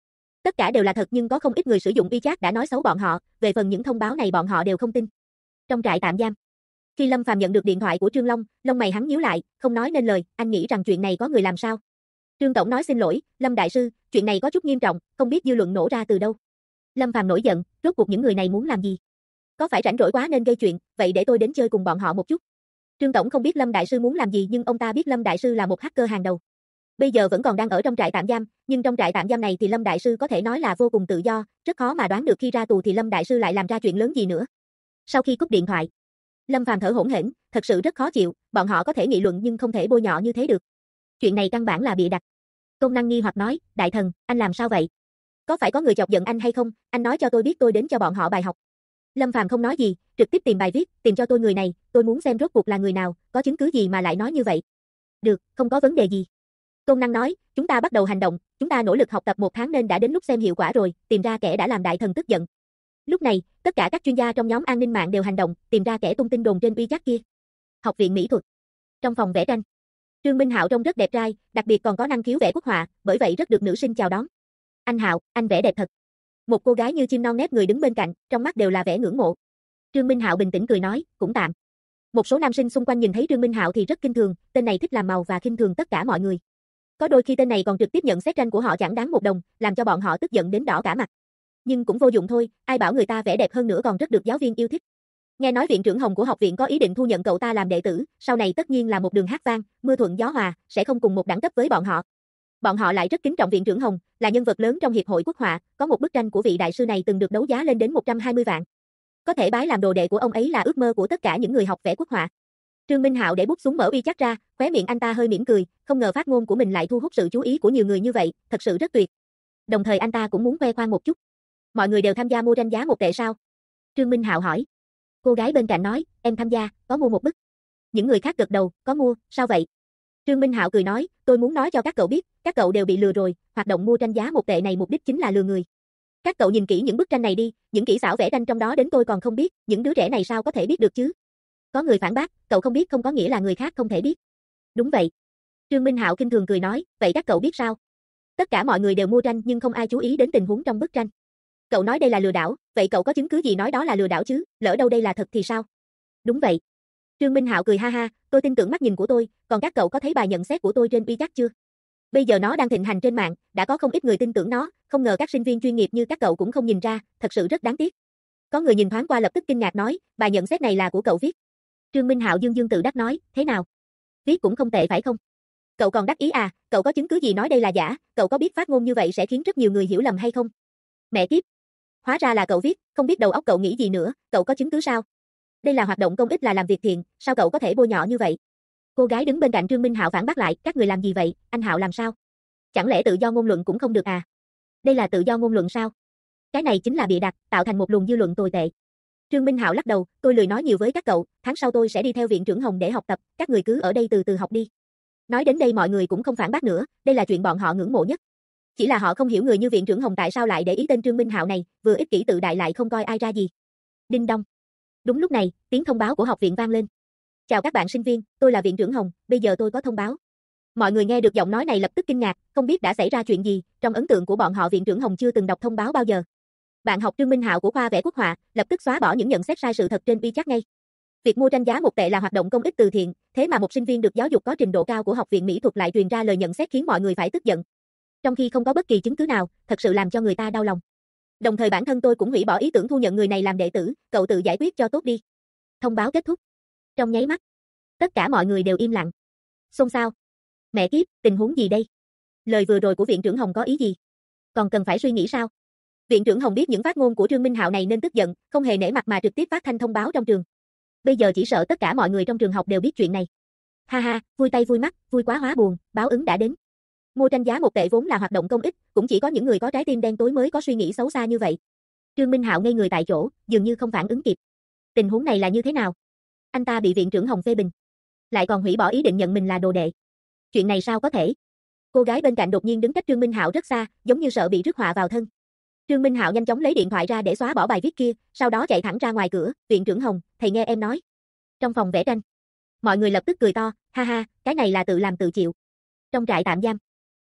Tất cả đều là thật nhưng có không ít người sử dụng WeChat đã nói xấu bọn họ, về phần những thông báo này bọn họ đều không tin. Trong trại tạm giam, khi Lâm Phàm nhận được điện thoại của Trương Long, lông mày hắn nhíu lại, không nói nên lời, anh nghĩ rằng chuyện này có người làm sao? Trương tổng nói xin lỗi, Lâm đại sư, chuyện này có chút nghiêm trọng, không biết dư luận nổ ra từ đâu. Lâm Phàm nổi giận, rốt cuộc những người này muốn làm gì? Có phải rảnh rỗi quá nên gây chuyện, vậy để tôi đến chơi cùng bọn họ một chút. Trương tổng không biết Lâm đại sư muốn làm gì nhưng ông ta biết Lâm đại sư là một hacker hàng đầu. Bây giờ vẫn còn đang ở trong trại tạm giam, nhưng trong trại tạm giam này thì Lâm đại sư có thể nói là vô cùng tự do, rất khó mà đoán được khi ra tù thì Lâm đại sư lại làm ra chuyện lớn gì nữa. Sau khi cúp điện thoại, Lâm Phàm thở hổn hển, thật sự rất khó chịu, bọn họ có thể nghị luận nhưng không thể bôi nhọ như thế được. Chuyện này căn bản là bịa đặt. Công năng nghi hoặc nói, đại thần, anh làm sao vậy? Có phải có người chọc giận anh hay không? Anh nói cho tôi biết tôi đến cho bọn họ bài học. Lâm Phàm không nói gì, trực tiếp tìm bài viết, tìm cho tôi người này, tôi muốn xem rốt cuộc là người nào, có chứng cứ gì mà lại nói như vậy. Được, không có vấn đề gì. Công năng nói, chúng ta bắt đầu hành động, chúng ta nỗ lực học tập 1 tháng nên đã đến lúc xem hiệu quả rồi, tìm ra kẻ đã làm đại thần tức giận. Lúc này, tất cả các chuyên gia trong nhóm an ninh mạng đều hành động, tìm ra kẻ tung tin đồn trên WeChat kia. Học viện mỹ thuật. Trong phòng vẽ tranh, Trương Minh Hạo trông rất đẹp trai, đặc biệt còn có năng khiếu vẽ quốc họa, bởi vậy rất được nữ sinh chào đón. Anh Hạo, anh vẽ đẹp thật. Một cô gái như chim non nép người đứng bên cạnh, trong mắt đều là vẻ ngưỡng mộ. Trương Minh Hạo bình tĩnh cười nói, cũng tạm. Một số nam sinh xung quanh nhìn thấy Trương Minh Hạo thì rất khinh thường, tên này thích làm màu và khinh thường tất cả mọi người. Có đôi khi tên này còn trực tiếp nhận xét tranh của họ chẳng đáng 1 đồng, làm cho bọn họ tức giận đến đỏ cả mặt. Nhưng cũng vô dụng thôi, ai bảo người ta vẽ đẹp hơn nữa còn rất được giáo viên yêu thích. Nghe nói viện trưởng Hồng của học viện có ý định thu nhận cậu ta làm đệ tử, sau này tất nhiên là một đường hát vang, mưa thuận gió hòa, sẽ không cùng một đẳng cấp với bọn họ. Bọn họ lại rất kính trọng viện trưởng Hồng, là nhân vật lớn trong hiệp hội quốc họa, có một bức tranh của vị đại sư này từng được đấu giá lên đến 120 vạn. Có thể bái làm đồ đệ của ông ấy là ước mơ của tất cả những người học vẽ quốc họa. Trương Minh Hạo để bút xuống mở WeChat ra, khóe miệng anh ta hơi mỉm cười, không ngờ phát ngôn của mình lại thu hút sự chú ý của nhiều người như vậy, thật sự rất tuyệt. Đồng thời anh ta cũng muốn khoe khoang một chút. Mọi người đều tham gia mua tranh giá 1 tệ sao? Trương Minh Hạo hỏi. Cô gái bên cạnh nói, em tham gia, có mua 1 bức. Những người khác gật đầu, có mua, sao vậy? Trương Minh Hạo cười nói, tôi muốn nói cho các cậu biết, các cậu đều bị lừa rồi, hoạt động mua tranh giá 1 tệ này mục đích chính là lừa người. Các cậu nhìn kỹ những bức tranh này đi, những kỹ xảo vẽ tranh trong đó đến tôi còn không biết, những đứa trẻ này sao có thể biết được chứ? Có người phản bác, cậu không biết không có nghĩa là người khác không thể biết. Đúng vậy. Trương Minh Hạo khinh thường cười nói, vậy các cậu biết sao? Tất cả mọi người đều mua tranh nhưng không ai chú ý đến tình huống trong bức tranh. Cậu nói đây là lừa đảo, vậy cậu có chứng cứ gì nói đó là lừa đảo chứ, lỡ đâu đây là thật thì sao? Đúng vậy. Trương Minh Hạo cười ha ha, tôi tin tưởng mắt nhìn của tôi, còn các cậu có thấy bài nhận xét của tôi trên WeChat chưa? Bây giờ nó đang thịnh hành trên mạng, đã có không ít người tin tưởng nó, không ngờ các sinh viên chuyên nghiệp như các cậu cũng không nhìn ra, thật sự rất đáng tiếc. Có người nhìn thoáng qua lập tức kinh ngạc nói, bài nhận xét này là của cậu viết. Trương Minh Hạo dương dương tự đắc nói, thế nào? Viết cũng không tệ phải không? Cậu còn đắc ý à, cậu có chứng cứ gì nói đây là giả, cậu có biết phát ngôn như vậy sẽ khiến rất nhiều người hiểu lầm hay không? Mẹ kiếp. Hóa ra là cậu viết, không biết đầu óc cậu nghĩ gì nữa, cậu có chứng cứ sao? Đây là hoạt động công ích là làm việc thiện, sao cậu có thể bôi nhọ như vậy? Cô gái đứng bên cạnh Trương Minh Hạo phản bác lại, các người làm gì vậy, anh Hạo làm sao? Chẳng lẽ tự do ngôn luận cũng không được à? Đây là tự do ngôn luận sao? Cái này chính là bịa đặt, tạo thành một luồng dư luận tồi tệ. Trương Minh Hạo lắc đầu, tôi lười nói nhiều với các cậu, tháng sau tôi sẽ đi theo viện trưởng Hồng để học tập, các người cứ ở đây từ từ học đi. Nói đến đây mọi người cũng không phản bác nữa, đây là chuyện bọn họ ngưỡng mộ nhất. Chỉ là họ không hiểu người như viện trưởng Hồng tại sao lại để ý tên Trương Minh Hạo này, vừa ích kỷ tự đại lại không coi ai ra gì. Đinh đong. Đúng lúc này, tiếng thông báo của học viện vang lên. Chào các bạn sinh viên, tôi là viện trưởng Hồng, bây giờ tôi có thông báo. Mọi người nghe được giọng nói này lập tức kinh ngạc, không biết đã xảy ra chuyện gì, trong ấn tượng của bọn họ viện trưởng Hồng chưa từng đọc thông báo bao giờ. Bạn học Trương Minh Hạo của khoa vẽ quốc họa, lập tức xóa bỏ những nhận xét sai sự thật trên WeChat ngay. Việc mua tranh giá 1 tệ là hoạt động công ích từ thiện, thế mà một sinh viên được giáo dục có trình độ cao của học viện mỹ thuật lại truyền ra lời nhận xét khiến mọi người phải tức giận. Trong khi không có bất kỳ chứng cứ nào, thật sự làm cho người ta đau lòng. Đồng thời bản thân tôi cũng hủy bỏ ý tưởng thu nhận người này làm đệ tử, cậu tự giải quyết cho tốt đi. Thông báo kết thúc. Trong nháy mắt, tất cả mọi người đều im lặng. Xôn xao. Mẹ kiếp, tình huống gì đây? Lời vừa rồi của viện trưởng Hồng có ý gì? Còn cần phải suy nghĩ sao? Viện trưởng Hồng biết những phát ngôn của Trương Minh Hạo này nên tức giận, không hề nể mặt mà trực tiếp phát thanh thông báo trong trường. Bây giờ chỉ sợ tất cả mọi người trong trường học đều biết chuyện này. Ha ha, vui tay vui mắt, vui quá hóa buồn, báo ứng đã đến. Mua tranh giá 1 tệ vốn là hoạt động công ích, cũng chỉ có những người có trái tim đen tối mới có suy nghĩ xấu xa như vậy. Trương Minh Hạo ngây người tại chỗ, dường như không phản ứng kịp. Tình huống này là như thế nào? Anh ta bị viện trưởng Hồng phê bình, lại còn hủy bỏ ý định nhận mình là đồ đệ. Chuyện này sao có thể? Cô gái bên cạnh đột nhiên đứng cách Trương Minh Hạo rất xa, giống như sợ bị rước họa vào thân. Trương Minh Hạo nhanh chóng lấy điện thoại ra để xóa bỏ bài viết kia, sau đó chạy thẳng ra ngoài cửa, viện trưởng Hồng, thầy nghe em nói. Trong phòng vẽ tranh, mọi người lập tức cười to, ha ha, cái này là tự làm tự chịu. Trong trại tạm giam,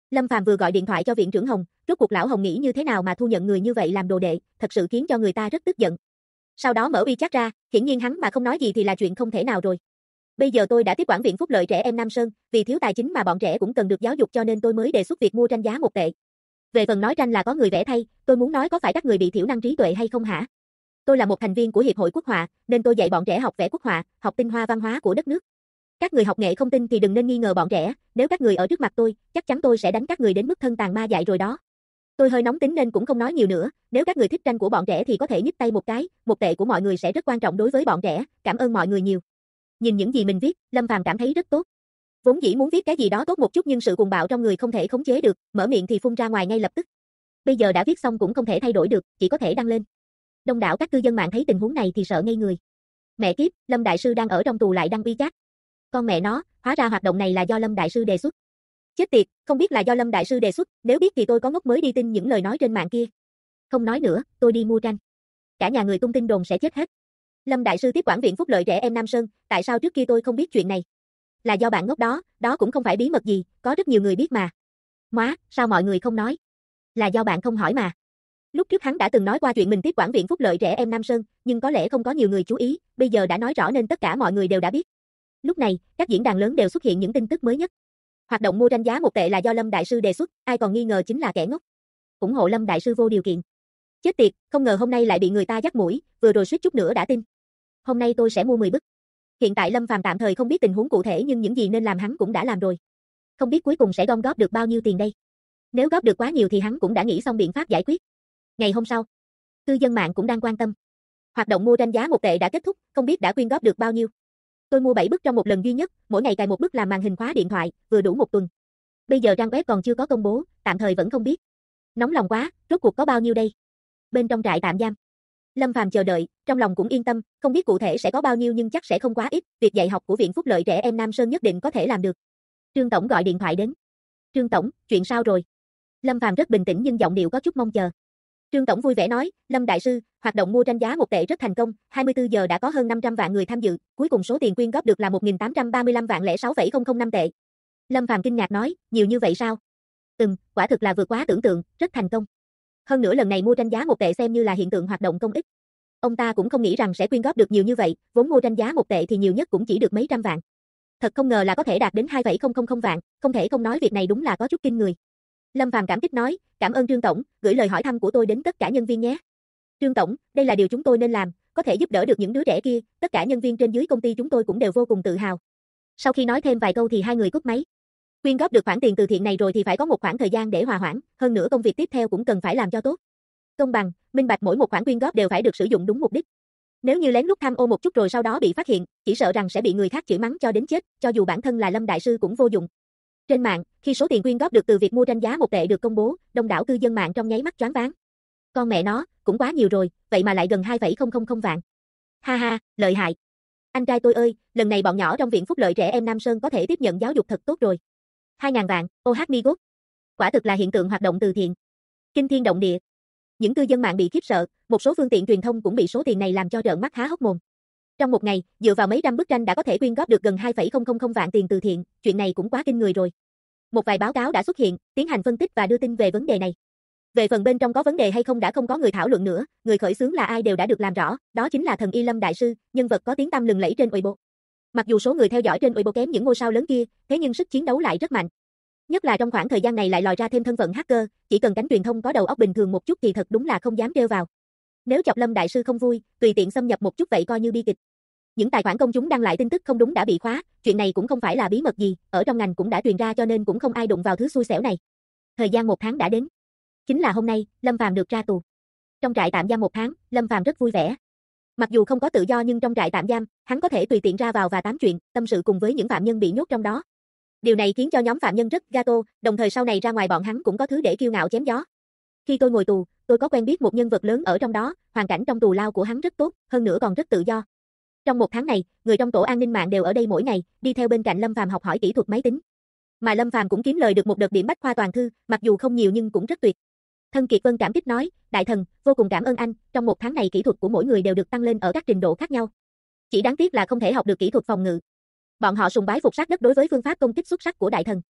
Lâm Phàm vừa gọi điện thoại cho viện trưởng Hồng, rốt cuộc lão Hồng nghĩ như thế nào mà thu nhận người như vậy làm đồ đệ, thật sự khiến cho người ta rất tức giận. Sau đó mở WeChat ra, hiển nhiên hắn mà không nói gì thì là chuyện không thể nào rồi. Bây giờ tôi đã tiếp quản viện phúc lợi trẻ em Nam Sơn, vì thiếu tài chính mà bọn trẻ cũng cần được giáo dục cho nên tôi mới đề xuất việc mua tranh giá 1 tệ. Về phần nói tranh là có người vẽ thay, tôi muốn nói có phải các người bị thiểu năng trí tuệ hay không hả? Tôi là một thành viên của Hiệp hội Quốc họa, nên tôi dạy bọn trẻ học vẽ quốc họa, học tinh hoa văn hóa của đất nước. Các người học nghệ không tin thì đừng nên nghi ngờ bọn trẻ, nếu các người ở trước mặt tôi, chắc chắn tôi sẽ đánh các người đến mức thân tàn ma dại rồi đó. Tôi hơi nóng tính nên cũng không nói nhiều nữa, nếu các người thích tranh của bọn trẻ thì có thể nhích tay một cái, 1 tệ của mọi người sẽ rất quan trọng đối với bọn trẻ, cảm ơn mọi người nhiều. Nhìn những gì mình viết, Lâm Phàm cảm thấy rất tốt. Vốn dĩ muốn viết cái gì đó tốt một chút nhưng sự cuồng bạo trong người không thể khống chế được, mở miệng thì phun ra ngoài ngay lập tức. Bây giờ đã viết xong cũng không thể thay đổi được, chỉ có thể đăng lên. Đông đảo các cư dân mạng thấy tình huống này thì sợ ngây người. Mẹ kiếp, Lâm đại sư đang ở trong tù lại đăng WeChat. Con mẹ nó, hóa ra hoạt động này là do Lâm đại sư đề xuất. Chết tiệt, không biết là do Lâm đại sư đề xuất, nếu biết thì tôi có ngốc mới đi tin những lời nói trên mạng kia. Không nói nữa, tôi đi mua tranh. Cả nhà người tung tin đồn sẽ chết hết. Lâm đại sư tiếp quản viện phúc lợi trẻ em Nam Sơn, tại sao trước kia tôi không biết chuyện này? Là do bạn ngốc đó, đó cũng không phải bí mật gì, có rất nhiều người biết mà. Móa, sao mọi người không nói? Là do bạn không hỏi mà. Lúc trước hắn đã từng nói qua chuyện mình tiếp quản viện phúc lợi trẻ em Nam Sơn, nhưng có lẽ không có nhiều người chú ý, bây giờ đã nói rõ nên tất cả mọi người đều đã biết. Lúc này, các diễn đàn lớn đều xuất hiện những tin tức mới nhất. Hoạt động mua tranh giá 1 tệ là do Lâm đại sư đề xuất, ai còn nghi ngờ chính là kẻ ngốc. Ủng hộ Lâm đại sư vô điều kiện. Chết tiệt, không ngờ hôm nay lại bị người ta dắt mũi, vừa rồi suýt chút nữa đã tin. Hôm nay tôi sẽ mua 10 bức. Hiện tại Lâm Phàm tạm thời không biết tình huống cụ thể nhưng những gì nên làm hắn cũng đã làm rồi. Không biết cuối cùng sẽ gom góp được bao nhiêu tiền đây. Nếu góp được quá nhiều thì hắn cũng đã nghĩ xong biện pháp giải quyết. Ngày hôm sau, cư dân mạng cũng đang quan tâm. Hoạt động mua tranh giá 1 tệ đã kết thúc, không biết đã quyên góp được bao nhiêu. Tôi mua 7 bức trong một lần duy nhất, mỗi ngày cài 1 bức làm màn hình khóa điện thoại, vừa đủ 1 tuần. Bây giờ trang web còn chưa có công bố, tạm thời vẫn không biết. Nóng lòng quá, rốt cuộc có bao nhiêu đây? Bên trong trại tạm giam, Lâm Phàm chờ đợi, trong lòng cũng yên tâm, không biết cụ thể sẽ có bao nhiêu nhưng chắc sẽ không quá ít, việc dạy học của Viện Phúc lợi trẻ em Nam Sơn nhất định có thể làm được. Trương tổng gọi điện thoại đến. Trương tổng, chuyện sao rồi? Lâm Phàm rất bình tĩnh nhưng giọng điệu có chút mong chờ. Trương tổng vui vẻ nói, Lâm đại sư, hoạt động mua tranh giá 1 tệ rất thành công, 24 giờ đã có hơn 500 vạn người tham dự, cuối cùng số tiền quyên góp được là 1.835 vạn 06,005 tệ. Lâm Phàm kinh ngạc nói, nhiều như vậy sao? Quả thực là vượt quá tưởng tượng, rất thành công. Hơn nữa lần này mua tranh giá 1 tệ xem như là hiện tượng hoạt động công ích. Ông ta cũng không nghĩ rằng sẽ quyên góp được nhiều như vậy, vốn mua tranh giá 1 tệ thì nhiều nhất cũng chỉ được mấy trăm vạn. Thật không ngờ là có thể đạt đến 2,000 vạn, không thể không nói việc này đúng là có chút kinh người. Lâm Phàm cảm kích nói, cảm ơn Trương tổng, gửi lời hỏi thăm của tôi đến tất cả nhân viên nhé. Trương tổng, đây là điều chúng tôi nên làm, có thể giúp đỡ được những đứa trẻ kia, tất cả nhân viên trên dưới công ty chúng tôi cũng đều vô cùng tự hào. Sau khi nói thêm vài câu thì hai người cúp máy. Quyên góp được khoản tiền từ thiện này rồi thì phải có một khoảng thời gian để hòa hoãn, hơn nữa công việc tiếp theo cũng cần phải làm cho tốt. Công bằng, minh bạch, mỗi một khoản quyên góp đều phải được sử dụng đúng mục đích. Nếu như lén lút tham ô một chút rồi sau đó bị phát hiện, chỉ sợ rằng sẽ bị người khác chửi mắng cho đến chết, cho dù bản thân là Lâm đại sư cũng vô dụng. Trên mạng, khi số tiền quyên góp được từ việc mua tranh giá 1 tệ được công bố, đông đảo cư dân mạng trong nháy mắt choáng váng. Con mẹ nó, cũng quá nhiều rồi, vậy mà lại gần 2,000 vạn. Ha ha, lợi hại. Anh trai tôi ơi, lần này bọn nhỏ trong Viện Phúc lợi trẻ em Nam Sơn có thể tiếp nhận giáo dục thật tốt rồi. 2.000 vạn, oh my god. Quả thực là hiện tượng hoạt động từ thiện. Kinh thiên động địa. Những cư dân mạng bị khiếp sợ, một số phương tiện truyền thông cũng bị số tiền này làm cho trợn mắt há hốc mồm. Trong một ngày, dựa vào mấy trăm bức tranh đã có thể quyên góp được gần 2,000 vạn tiền từ thiện, chuyện này cũng quá kinh người rồi. Một vài báo cáo đã xuất hiện, tiến hành phân tích và đưa tin về vấn đề này. Về phần bên trong có vấn đề hay không đã không có người thảo luận nữa, người khởi xướng là ai đều đã được làm rõ, đó chính là thần y Lâm đại sư, nhân vật có tiếng tăm lừng lẫy trên Weibo. Mặc dù số người theo dõi trên Weibo kém những ngôi sao lớn kia, thế nhưng sức chiến đấu lại rất mạnh. Nhất là trong khoảng thời gian này lại lòi ra thêm thân phận hacker, chỉ cần cánh truyền thông có đầu óc bình thường một chút thì thật đúng là không dám trêu vào. Nếu chọc Lâm đại sư không vui, tùy tiện xâm nhập một chút vậy coi như bi kịch. Những tài khoản công chúng đăng lại tin tức không đúng đã bị khóa, chuyện này cũng không phải là bí mật gì, ở trong ngành cũng đã truyền ra cho nên cũng không ai đụng vào thứ xui xẻo này. Thời gian 1 tháng đã đến. Chính là hôm nay, Lâm Phàm được ra tù. Trong trại tạm giam 1 tháng, Lâm Phàm rất vui vẻ. Mặc dù không có tự do nhưng trong trại tạm giam, hắn có thể tùy tiện ra vào và tám chuyện, tâm sự cùng với những phạm nhân bị nhốt trong đó. Điều này khiến cho nhóm phạm nhân rất gato, đồng thời sau này ra ngoài bọn hắn cũng có thứ để kiêu ngạo chém gió. Khi tôi ngồi tù, tôi có quen biết một nhân vật lớn ở trong đó, hoàn cảnh trong tù lao của hắn rất tốt, hơn nữa còn rất tự do. Trong 1 tháng này, người trong tổ an ninh mạng đều ở đây mỗi ngày, đi theo bên cạnh Lâm Phàm học hỏi kỹ thuật máy tính. Mà Lâm Phàm cũng kiếm lời được một đợt điểm bách khoa toàn thư, mặc dù không nhiều nhưng cũng rất tuyệt. Thân Kiệt Vân cảm kích nói, đại thần, vô cùng cảm ơn anh, trong 1 tháng này kỹ thuật của mỗi người đều được tăng lên ở các trình độ khác nhau. Chỉ đáng tiếc là không thể học được kỹ thuật phòng ngự. Bọn họ sùng bái phục sát đất đối với phương pháp công kích xuất sắc của đại thần.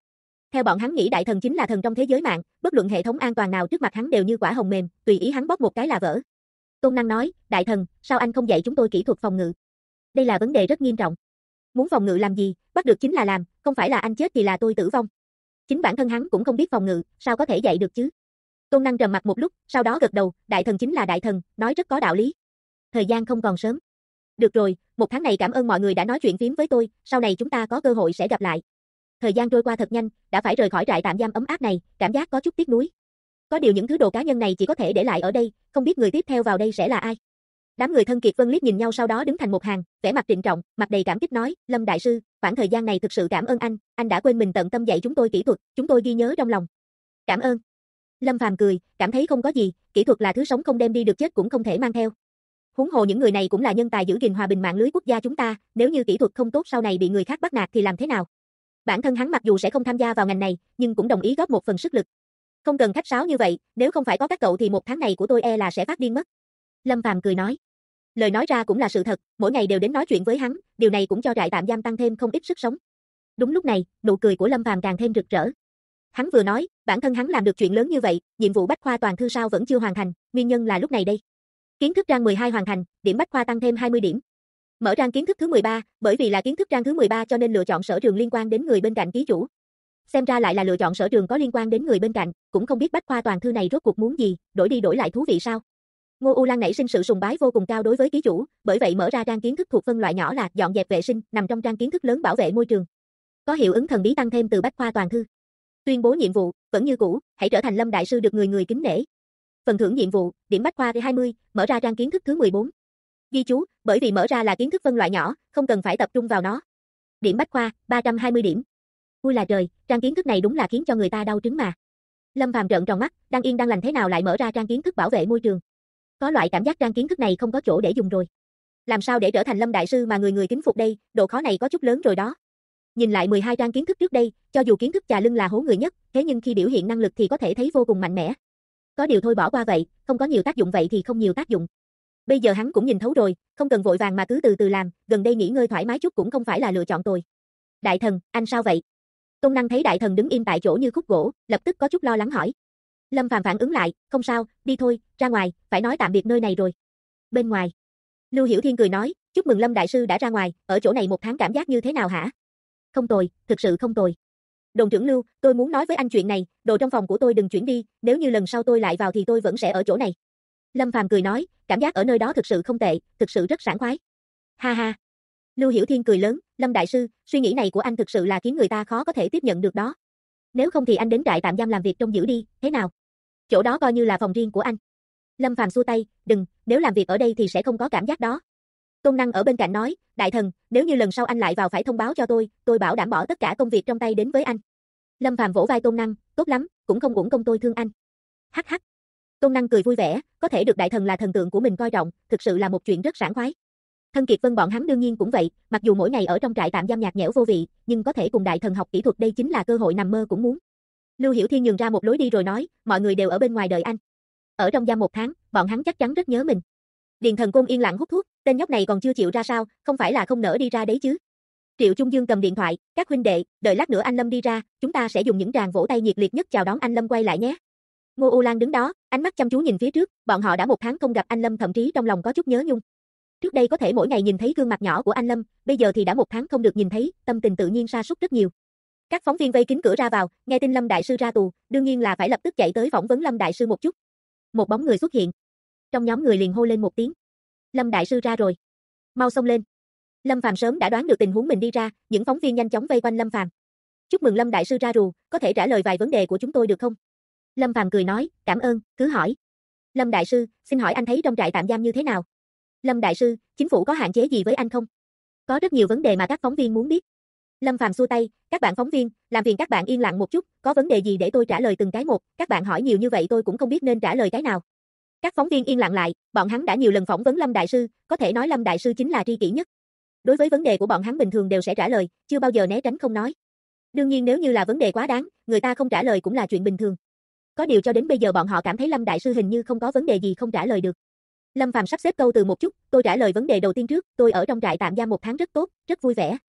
Theo bọn hắn nghĩ đại thần chính là thần trong thế giới mạng, bất luận hệ thống an toàn nào trước mặt hắn đều như quả hồng mềm, tùy ý hắn bóp một cái là vỡ. Tôn Năng nói, đại thần, sao anh không dạy chúng tôi kỹ thuật phòng ngự? Đây là vấn đề rất nghiêm trọng. Muốn phòng ngự làm gì, bắt được chính là làm, không phải là anh chết thì là tôi tử vong. Chính bản thân hắn cũng không biết phòng ngự, sao có thể dạy được chứ? Tôn Năng trầm mặt một lúc, sau đó gật đầu, đại thần chính là đại thần, nói rất có đạo lý. Thời gian không còn sớm. Được rồi, một tháng này cảm ơn mọi người đã nói chuyện phím với tôi, sau này chúng ta có cơ hội sẽ gặp lại. Thời gian trôi qua thật nhanh, đã phải rời khỏi trại tạm giam ấm áp này, cảm giác có chút tiếc nuối. Có điều những thứ đồ cá nhân này chỉ có thể để lại ở đây, không biết người tiếp theo vào đây sẽ là ai. Đám người thân Kiệt Vân liếc nhìn nhau sau đó đứng thành một hàng, vẻ mặt trịnh trọng, mặt đầy cảm kích nói, Lâm đại sư, khoảng thời gian này thực sự cảm ơn anh đã quên mình tận tâm dạy chúng tôi kỹ thuật, chúng tôi ghi nhớ trong lòng. Cảm ơn. Lâm Phàm cười, cảm thấy không có gì, kỹ thuật là thứ sống không đem đi được chết cũng không thể mang theo. Huống hồ những người này cũng là nhân tài giữ gìn hòa bình mạng lưới quốc gia chúng ta, nếu như kỹ thuật không tốt sau này bị người khác bắt nạt thì làm thế nào? Bản thân hắn mặc dù sẽ không tham gia vào ngành này, nhưng cũng đồng ý góp một phần sức lực. Không cần khách sáo như vậy, nếu không phải có các cậu thì một tháng này của tôi e là sẽ phát điên mất. Lâm Phàm cười nói. Lời nói ra cũng là sự thật, mỗi ngày đều đến nói chuyện với hắn, điều này cũng cho trại tạm giam tăng thêm không ít sức sống. Đúng lúc này, nụ cười của Lâm Phàm càng thêm rực rỡ. Hắn vừa nói, bản thân hắn làm được chuyện lớn như vậy, nhiệm vụ bách khoa toàn thư sao vẫn chưa hoàn thành, nguyên nhân là lúc này đây. Kiến thức trang 12 hoàn thành, điểm bách khoa tăng thêm 20 điểm. Mở trang kiến thức thứ 13, bởi vì là kiến thức trang thứ 13 cho nên lựa chọn sở trường liên quan đến người bên cạnh ký chủ. Xem ra lại là lựa chọn sở trường có liên quan đến người bên cạnh, cũng không biết bách khoa toàn thư này rốt cuộc muốn gì, đổi đi đổi lại thú vị sao? Ngô U Lan nảy sinh sự sùng bái vô cùng cao đối với ký chủ, bởi vậy mở ra trang kiến thức thuộc phân loại nhỏ là dọn dẹp vệ sinh, nằm trong trang kiến thức lớn bảo vệ môi trường. Có hiệu ứng thần bí tăng thêm từ bách khoa toàn thư. Tuyên bố nhiệm vụ, vẫn như cũ, hãy trở thành Lâm đại sư được người người kính nể. Phần thưởng nhiệm vụ, điểm bách khoa 20, mở ra trang kiến thức thứ 14. Ghi chú, bởi vì mở ra là kiến thức phân loại nhỏ, không cần phải tập trung vào nó. Điểm bách khoa, 320 điểm. Ui là trời, trang kiến thức này đúng là khiến cho người ta đau trứng mà. Lâm Phàm trợn tròn mắt, đang yên đang lành thế nào lại mở ra trang kiến thức bảo vệ môi trường. Có loại cảm giác trang kiến thức này không có chỗ để dùng rồi. Làm sao để trở thành Lâm đại sư mà người người kính phục đây, độ khó này có chút lớn rồi đó. Nhìn lại 12 trang kiến thức trước đây, cho dù kiến thức chà lưng là hố người nhất, thế nhưng khi biểu hiện năng lực thì có thể thấy vô cùng mạnh mẽ. Có điều thôi bỏ qua vậy, không có nhiều tác dụng vậy thì không nhiều tác dụng. Bây giờ hắn cũng nhìn thấu rồi, không cần vội vàng mà cứ từ từ làm, gần đây nghỉ ngơi thoải mái chút cũng không phải là lựa chọn tồi. Đại thần, anh sao vậy? Tôn Năng thấy đại thần đứng im tại chỗ như khúc gỗ, lập tức có chút lo lắng hỏi. Lâm Phàm phản ứng lại, không sao, đi thôi, ra ngoài, phải nói tạm biệt nơi này rồi. Bên ngoài, Lưu Hiểu Thiên cười nói, chúc mừng Lâm đại sư đã ra ngoài, ở chỗ này một tháng cảm giác như thế nào hả? Không tồi, thực sự không tồi. Đồn trưởng Lưu, tôi muốn nói với anh chuyện này, đồ trong phòng của tôi đừng chuyển đi, nếu như lần sau tôi lại vào thì tôi vẫn sẽ ở chỗ này. Lâm Phàm cười nói, cảm giác ở nơi đó thực sự không tệ, thực sự rất sảng khoái. Ha ha. Lưu Hiểu Thiên cười lớn, Lâm đại sư, suy nghĩ này của anh thực sự là khiến người ta khó có thể tiếp nhận được đó. Nếu không thì anh đến trại tạm giam làm việc trông giữ đi, thế nào? Chỗ đó coi như là phòng riêng của anh. Lâm Phàm xua tay, đừng, nếu làm việc ở đây thì sẽ không có cảm giác đó. Tôn Năng ở bên cạnh nói, đại thần, nếu như lần sau anh lại vào phải thông báo cho tôi bảo đảm bỏ tất cả công việc trong tay đến với anh. Lâm Phàm vỗ vai Tôn Năng, tốt lắm, cũng không uổng công tôi thương anh. Hắc hắc. Tôn Năng cười vui vẻ, có thể được đại thần là thần tượng của mình coi trọng, thực sự là một chuyện rất sảng khoái. Thân Kiệt Vân bọn hắn đương nhiên cũng vậy, mặc dù mỗi ngày ở trong trại tạm giam nhạt nhẽo vô vị, nhưng có thể cùng đại thần học kỹ thuật đây chính là cơ hội nằm mơ cũng muốn. Lưu Hiểu Thiên nhường ra một lối đi rồi nói, mọi người đều ở bên ngoài đợi anh. Ở trong giam một tháng, bọn hắn chắc chắn rất nhớ mình. Điền Thần Côn yên lặng hút thuốc, tên nhóc này còn chưa chịu ra sao, không phải là không nỡ đi ra đấy chứ. Triệu Trung Dương cầm điện thoại, các huynh đệ, đợi lát nữa anh Lâm đi ra, chúng ta sẽ dùng những tràng vỗ tay nhiệt liệt nhất chào đón anh Lâm quay lại nhé. Ngô U Lan đứng đó, ánh mắt chăm chú nhìn phía trước, bọn họ đã một tháng không gặp anh Lâm thậm chí trong lòng có chút nhớ nhung. Trước đây có thể mỗi ngày nhìn thấy gương mặt nhỏ của anh Lâm, bây giờ thì đã một tháng không được nhìn thấy, tâm tình tự nhiên sa sút rất nhiều. Các phóng viên vây kín cửa ra vào, nghe tin Lâm đại sư ra tù, đương nhiên là phải lập tức chạy tới phỏng vấn Lâm đại sư một chút. Một bóng người xuất hiện. Trong nhóm người liền hô lên một tiếng. Lâm đại sư ra rồi. Mau xông lên. Lâm Phàm sớm đã đoán được tình huống mình đi ra, những phóng viên nhanh chóng vây quanh Lâm Phàm. Chúc mừng Lâm đại sư ra tù, có thể trả lời vài vấn đề của chúng tôi được không? Lâm Phàm cười nói, cảm ơn, cứ hỏi. Lâm đại sư, xin hỏi anh thấy trong trại tạm giam như thế nào? Lâm đại sư, chính phủ có hạn chế gì với anh không? Có rất nhiều vấn đề mà các phóng viên muốn biết. Lâm Phàm xua tay, các bạn phóng viên, làm phiền các bạn yên lặng một chút, có vấn đề gì để tôi trả lời từng cái một, các bạn hỏi nhiều như vậy tôi cũng không biết nên trả lời cái nào. Các phóng viên yên lặng lại, bọn hắn đã nhiều lần phỏng vấn Lâm đại sư, có thể nói Lâm đại sư chính là tri kỷ nhất. Đối với vấn đề của bọn hắn bình thường đều sẽ trả lời, chưa bao giờ né tránh không nói. Đương nhiên nếu như là vấn đề quá đáng, người ta không trả lời cũng là chuyện bình thường. Có điều cho đến bây giờ bọn họ cảm thấy Lâm đại sư hình như không có vấn đề gì không trả lời được. Lâm Phàm sắp xếp câu từ một chút, tôi trả lời vấn đề đầu tiên trước, tôi ở trong trại tạm giam một tháng rất tốt, rất vui vẻ.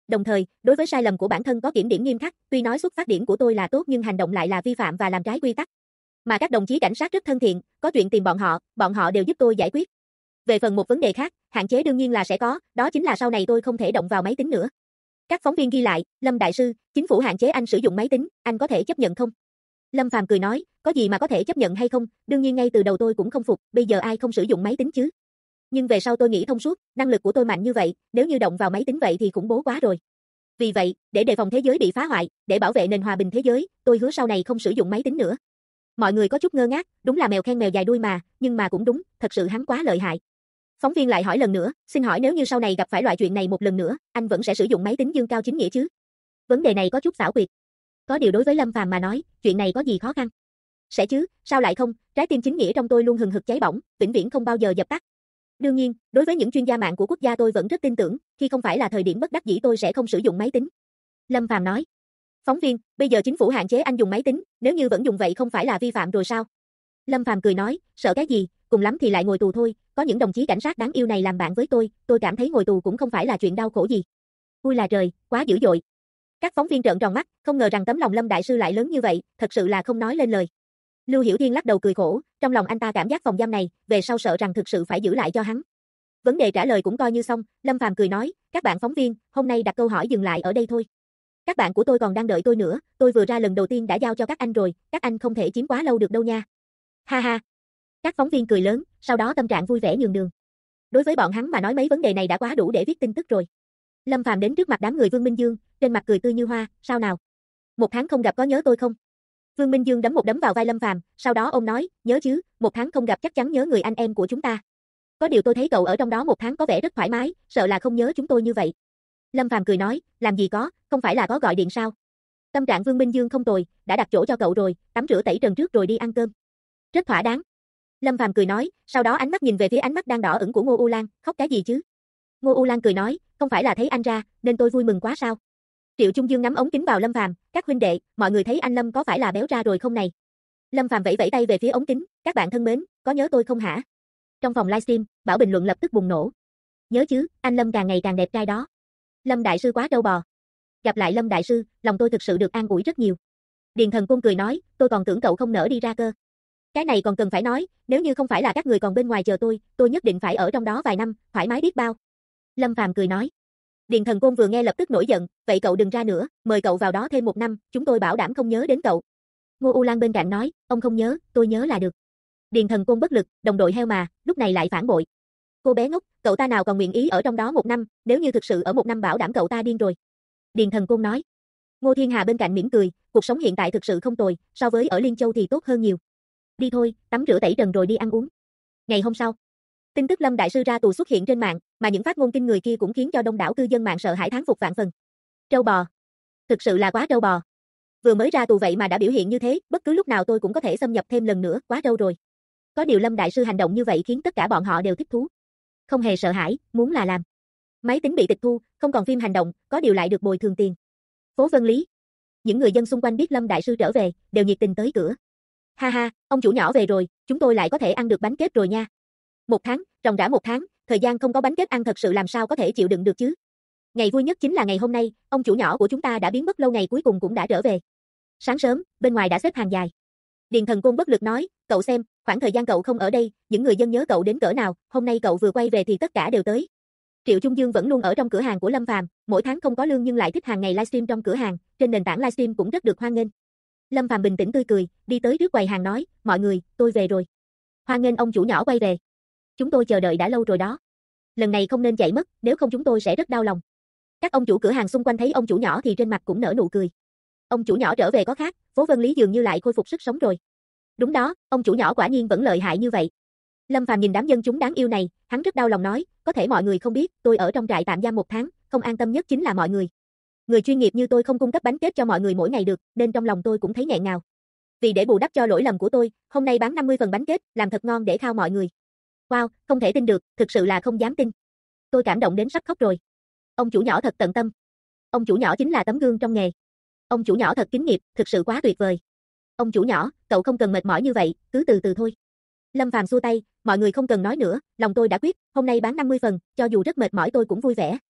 Đồng thời, đối với sai lầm của bản thân có kiểm điểm nghiêm khắc, tuy nói xuất phát điểm của tôi là tốt nhưng hành động lại là vi phạm và làm trái quy tắc. Mà các đồng chí cảnh sát rất thân thiện, có chuyện tìm bọn họ đều giúp tôi giải quyết. Về phần một vấn đề khác, hạn chế đương nhiên là sẽ có, đó chính là sau này tôi không thể động vào máy tính nữa. Các phóng viên ghi lại, Lâm đại sư, chính phủ hạn chế anh sử dụng máy tính, anh có thể chấp nhận không? Lâm Phàm cười nói, có gì mà có thể chấp nhận hay không, đương nhiên ngay từ đầu tôi cũng không phục, bây giờ ai không sử dụng máy tính chứ? Nhưng về sau tôi nghĩ thông suốt, năng lực của tôi mạnh như vậy, nếu như động vào máy tính vậy thì khủng bố quá rồi. Vì vậy, để đề phòng thế giới bị phá hoại, để bảo vệ nền hòa bình thế giới, tôi hứa sau này không sử dụng máy tính nữa. Mọi người có chút ngơ ngác, đúng là mèo khen mèo dài đuôi mà, nhưng mà cũng đúng, thật sự hắn quá lợi hại. Phóng viên lại hỏi lần nữa, xin hỏi nếu như sau này gặp phải loại chuyện này một lần nữa, anh vẫn sẽ sử dụng máy tính dương cao chính nghĩa chứ? Vấn đề này có chút xảo quyệt. Có điều đối với Lâm Phàm mà nói, chuyện này có gì khó khăn? Sẽ chứ, sao lại không, trái tim chính nghĩa trong tôi luôn hừng hực cháy bỏng, vĩnh viễn không bao giờ dập tắt. Đương nhiên, đối với những chuyên gia mạng của quốc gia tôi vẫn rất tin tưởng, khi không phải là thời điểm bất đắc dĩ tôi sẽ không sử dụng máy tính. Lâm Phàm nói. Phóng viên, bây giờ chính phủ hạn chế anh dùng máy tính, nếu như vẫn dùng vậy không phải là vi phạm rồi sao? Lâm Phàm cười nói, sợ cái gì, cùng lắm thì lại ngồi tù thôi, có những đồng chí cảnh sát đáng yêu này làm bạn với tôi cảm thấy ngồi tù cũng không phải là chuyện đau khổ gì. Ui là trời, quá dữ dội. Các phóng viên trợn tròn mắt, không ngờ rằng tấm lòng Lâm đại sư lại lớn như vậy, thật sự là không nói lên lời. Lưu Hiểu Thiên lắc đầu cười khổ, trong lòng anh ta cảm giác phòng giam này, về sau sợ rằng thực sự phải giữ lại cho hắn. Vấn đề trả lời cũng coi như xong, Lâm Phàm cười nói, các bạn phóng viên, hôm nay đặt câu hỏi dừng lại ở đây thôi. Các bạn của tôi còn đang đợi tôi nữa, tôi vừa ra lần đầu tiên đã giao cho các anh rồi, các anh không thể chiếm quá lâu được đâu nha. Ha ha. Các phóng viên cười lớn, sau đó tâm trạng vui vẻ nhường đường. Đối với bọn hắn mà nói mấy vấn đề này đã quá đủ để viết tin tức rồi. Lâm Phàm đến trước mặt đám người Vương Minh Dương, trên mặt cười tươi như hoa, sao nào? Một tháng không gặp có nhớ tôi không? Vương Minh Dương đấm một đấm vào vai Lâm Phàm, sau đó ông nói, nhớ chứ, một tháng không gặp chắc chắn nhớ người anh em của chúng ta. Có điều tôi thấy cậu ở trong đó một tháng có vẻ rất thoải mái, sợ là không nhớ chúng tôi như vậy. Lâm Phàm cười nói, làm gì có, không phải là có gọi điện sao? Tâm trạng Vương Minh Dương không tồi, đã đặt chỗ cho cậu rồi, tắm rửa tẩy trần trước rồi đi ăn cơm. Rất thỏa đáng. Lâm Phàm cười nói, sau đó ánh mắt nhìn về phía ánh mắt đang đỏ ửng của Ngô U Lan, khóc cái gì chứ? Ngô U Lan cười nói, không phải là thấy anh ra, nên tôi vui mừng quá sao? Triệu Trung Dương ngắm ống kính vào Lâm Phàm, các huynh đệ, mọi người thấy anh Lâm có phải là béo ra rồi không này? Lâm Phàm vẫy vẫy tay về phía ống kính, các bạn thân mến, có nhớ tôi không hả? Trong phòng livestream, Bảo bình luận lập tức bùng nổ. Nhớ chứ, anh Lâm càng ngày càng đẹp trai đó. Lâm đại sư quá trâu bò. Gặp lại Lâm đại sư, lòng tôi thực sự được an ủi rất nhiều. Điền Thần Côn cười nói, tôi còn tưởng cậu không nỡ đi ra cơ. Cái này còn cần phải nói, nếu như không phải là các người còn bên ngoài chờ tôi nhất định phải ở trong đó vài năm, thoải mái biết bao. Lâm Phàm cười nói. Điền Thần Côn vừa nghe lập tức nổi giận, vậy cậu đừng ra nữa, mời cậu vào đó thêm một năm, chúng tôi bảo đảm không nhớ đến cậu. Ngô U Lan bên cạnh nói, ông không nhớ, tôi nhớ là được. Điền Thần Côn bất lực, đồng đội heo mà, lúc này lại phản bội. Cô bé ngốc, cậu ta nào còn nguyện ý ở trong đó một năm, nếu như thực sự ở một năm bảo đảm cậu ta điên rồi. Điền Thần Côn nói. Ngô Thiên Hà bên cạnh mỉm cười, cuộc sống hiện tại thực sự không tồi, so với ở Liên Châu thì tốt hơn nhiều. Đi thôi, tắm rửa tẩy trần rồi đi ăn uống. Ngày hôm sau, tin tức Lâm đại sư ra tù xuất hiện trên mạng, mà những phát ngôn kinh người kia cũng khiến cho đông đảo cư dân mạng sợ hãi thán phục vạn phần. Trâu bò, thực sự là quá trâu bò. Vừa mới ra tù vậy mà đã biểu hiện như thế, bất cứ lúc nào tôi cũng có thể xâm nhập thêm lần nữa, quá trâu rồi. Có điều Lâm đại sư hành động như vậy khiến tất cả bọn họ đều thích thú. Không hề sợ hãi, muốn là làm. Máy tính bị tịch thu, không còn phim hành động, có điều lại được bồi thường tiền. Phố Vân Lý. Những người dân xung quanh biết Lâm đại sư trở về, đều nhiệt tình tới cửa. Ha ha, ông chủ nhỏ về rồi, chúng tôi lại có thể ăn được bánh kết rồi nha. Một tháng, ròng rã một tháng, thời gian không có bánh kết ăn thật sự làm sao có thể chịu đựng được chứ. Ngày vui nhất chính là ngày hôm nay, ông chủ nhỏ của chúng ta đã biến mất lâu ngày cuối cùng cũng đã trở về. Sáng sớm, bên ngoài đã xếp hàng dài. Điền Thần Côn bất lực nói, cậu xem, khoảng thời gian cậu không ở đây, những người dân nhớ cậu đến cỡ nào, hôm nay cậu vừa quay về thì tất cả đều tới. Triệu Trung Dương vẫn luôn ở trong cửa hàng của Lâm Phàm, mỗi tháng không có lương nhưng lại thích hàng ngày livestream trong cửa hàng, trên nền tảng livestream cũng rất được hoan nghênh. Lâm Phàm bình tĩnh tươi cười, đi tới trước quầy hàng nói, mọi người, tôi về rồi. Hoan nghênh ông chủ nhỏ quay về. Chúng tôi chờ đợi đã lâu rồi đó. Lần này không nên chạy mất, nếu không chúng tôi sẽ rất đau lòng. Các ông chủ cửa hàng xung quanh thấy ông chủ nhỏ thì trên mặt cũng nở nụ cười. Ông chủ nhỏ trở về có khác, phố Vân Lý dường như lại khôi phục sức sống rồi. Đúng đó, ông chủ nhỏ quả nhiên vẫn lợi hại như vậy. Lâm Phàm nhìn đám dân chúng đáng yêu này, hắn rất đau lòng nói, có thể mọi người không biết, tôi ở trong trại tạm giam một tháng, không an tâm nhất chính là mọi người. Người chuyên nghiệp như tôi không cung cấp bánh kết cho mọi người mỗi ngày được, nên trong lòng tôi cũng thấy nghẹn ngào. Vì để bù đắp cho lỗi lầm của tôi, hôm nay bán 50 phần bánh kết, làm thật ngon để khao mọi người. Wow, không thể tin được, thực sự là không dám tin. Tôi cảm động đến sắp khóc rồi. Ông chủ nhỏ thật tận tâm. Ông chủ nhỏ chính là tấm gương trong nghề. Ông chủ nhỏ thật kính nghiệp, thực sự quá tuyệt vời. Ông chủ nhỏ, cậu không cần mệt mỏi như vậy, cứ từ từ thôi. Lâm Phàm xua tay, mọi người không cần nói nữa, lòng tôi đã quyết, hôm nay bán 50 phần, cho dù rất mệt mỏi tôi cũng vui vẻ.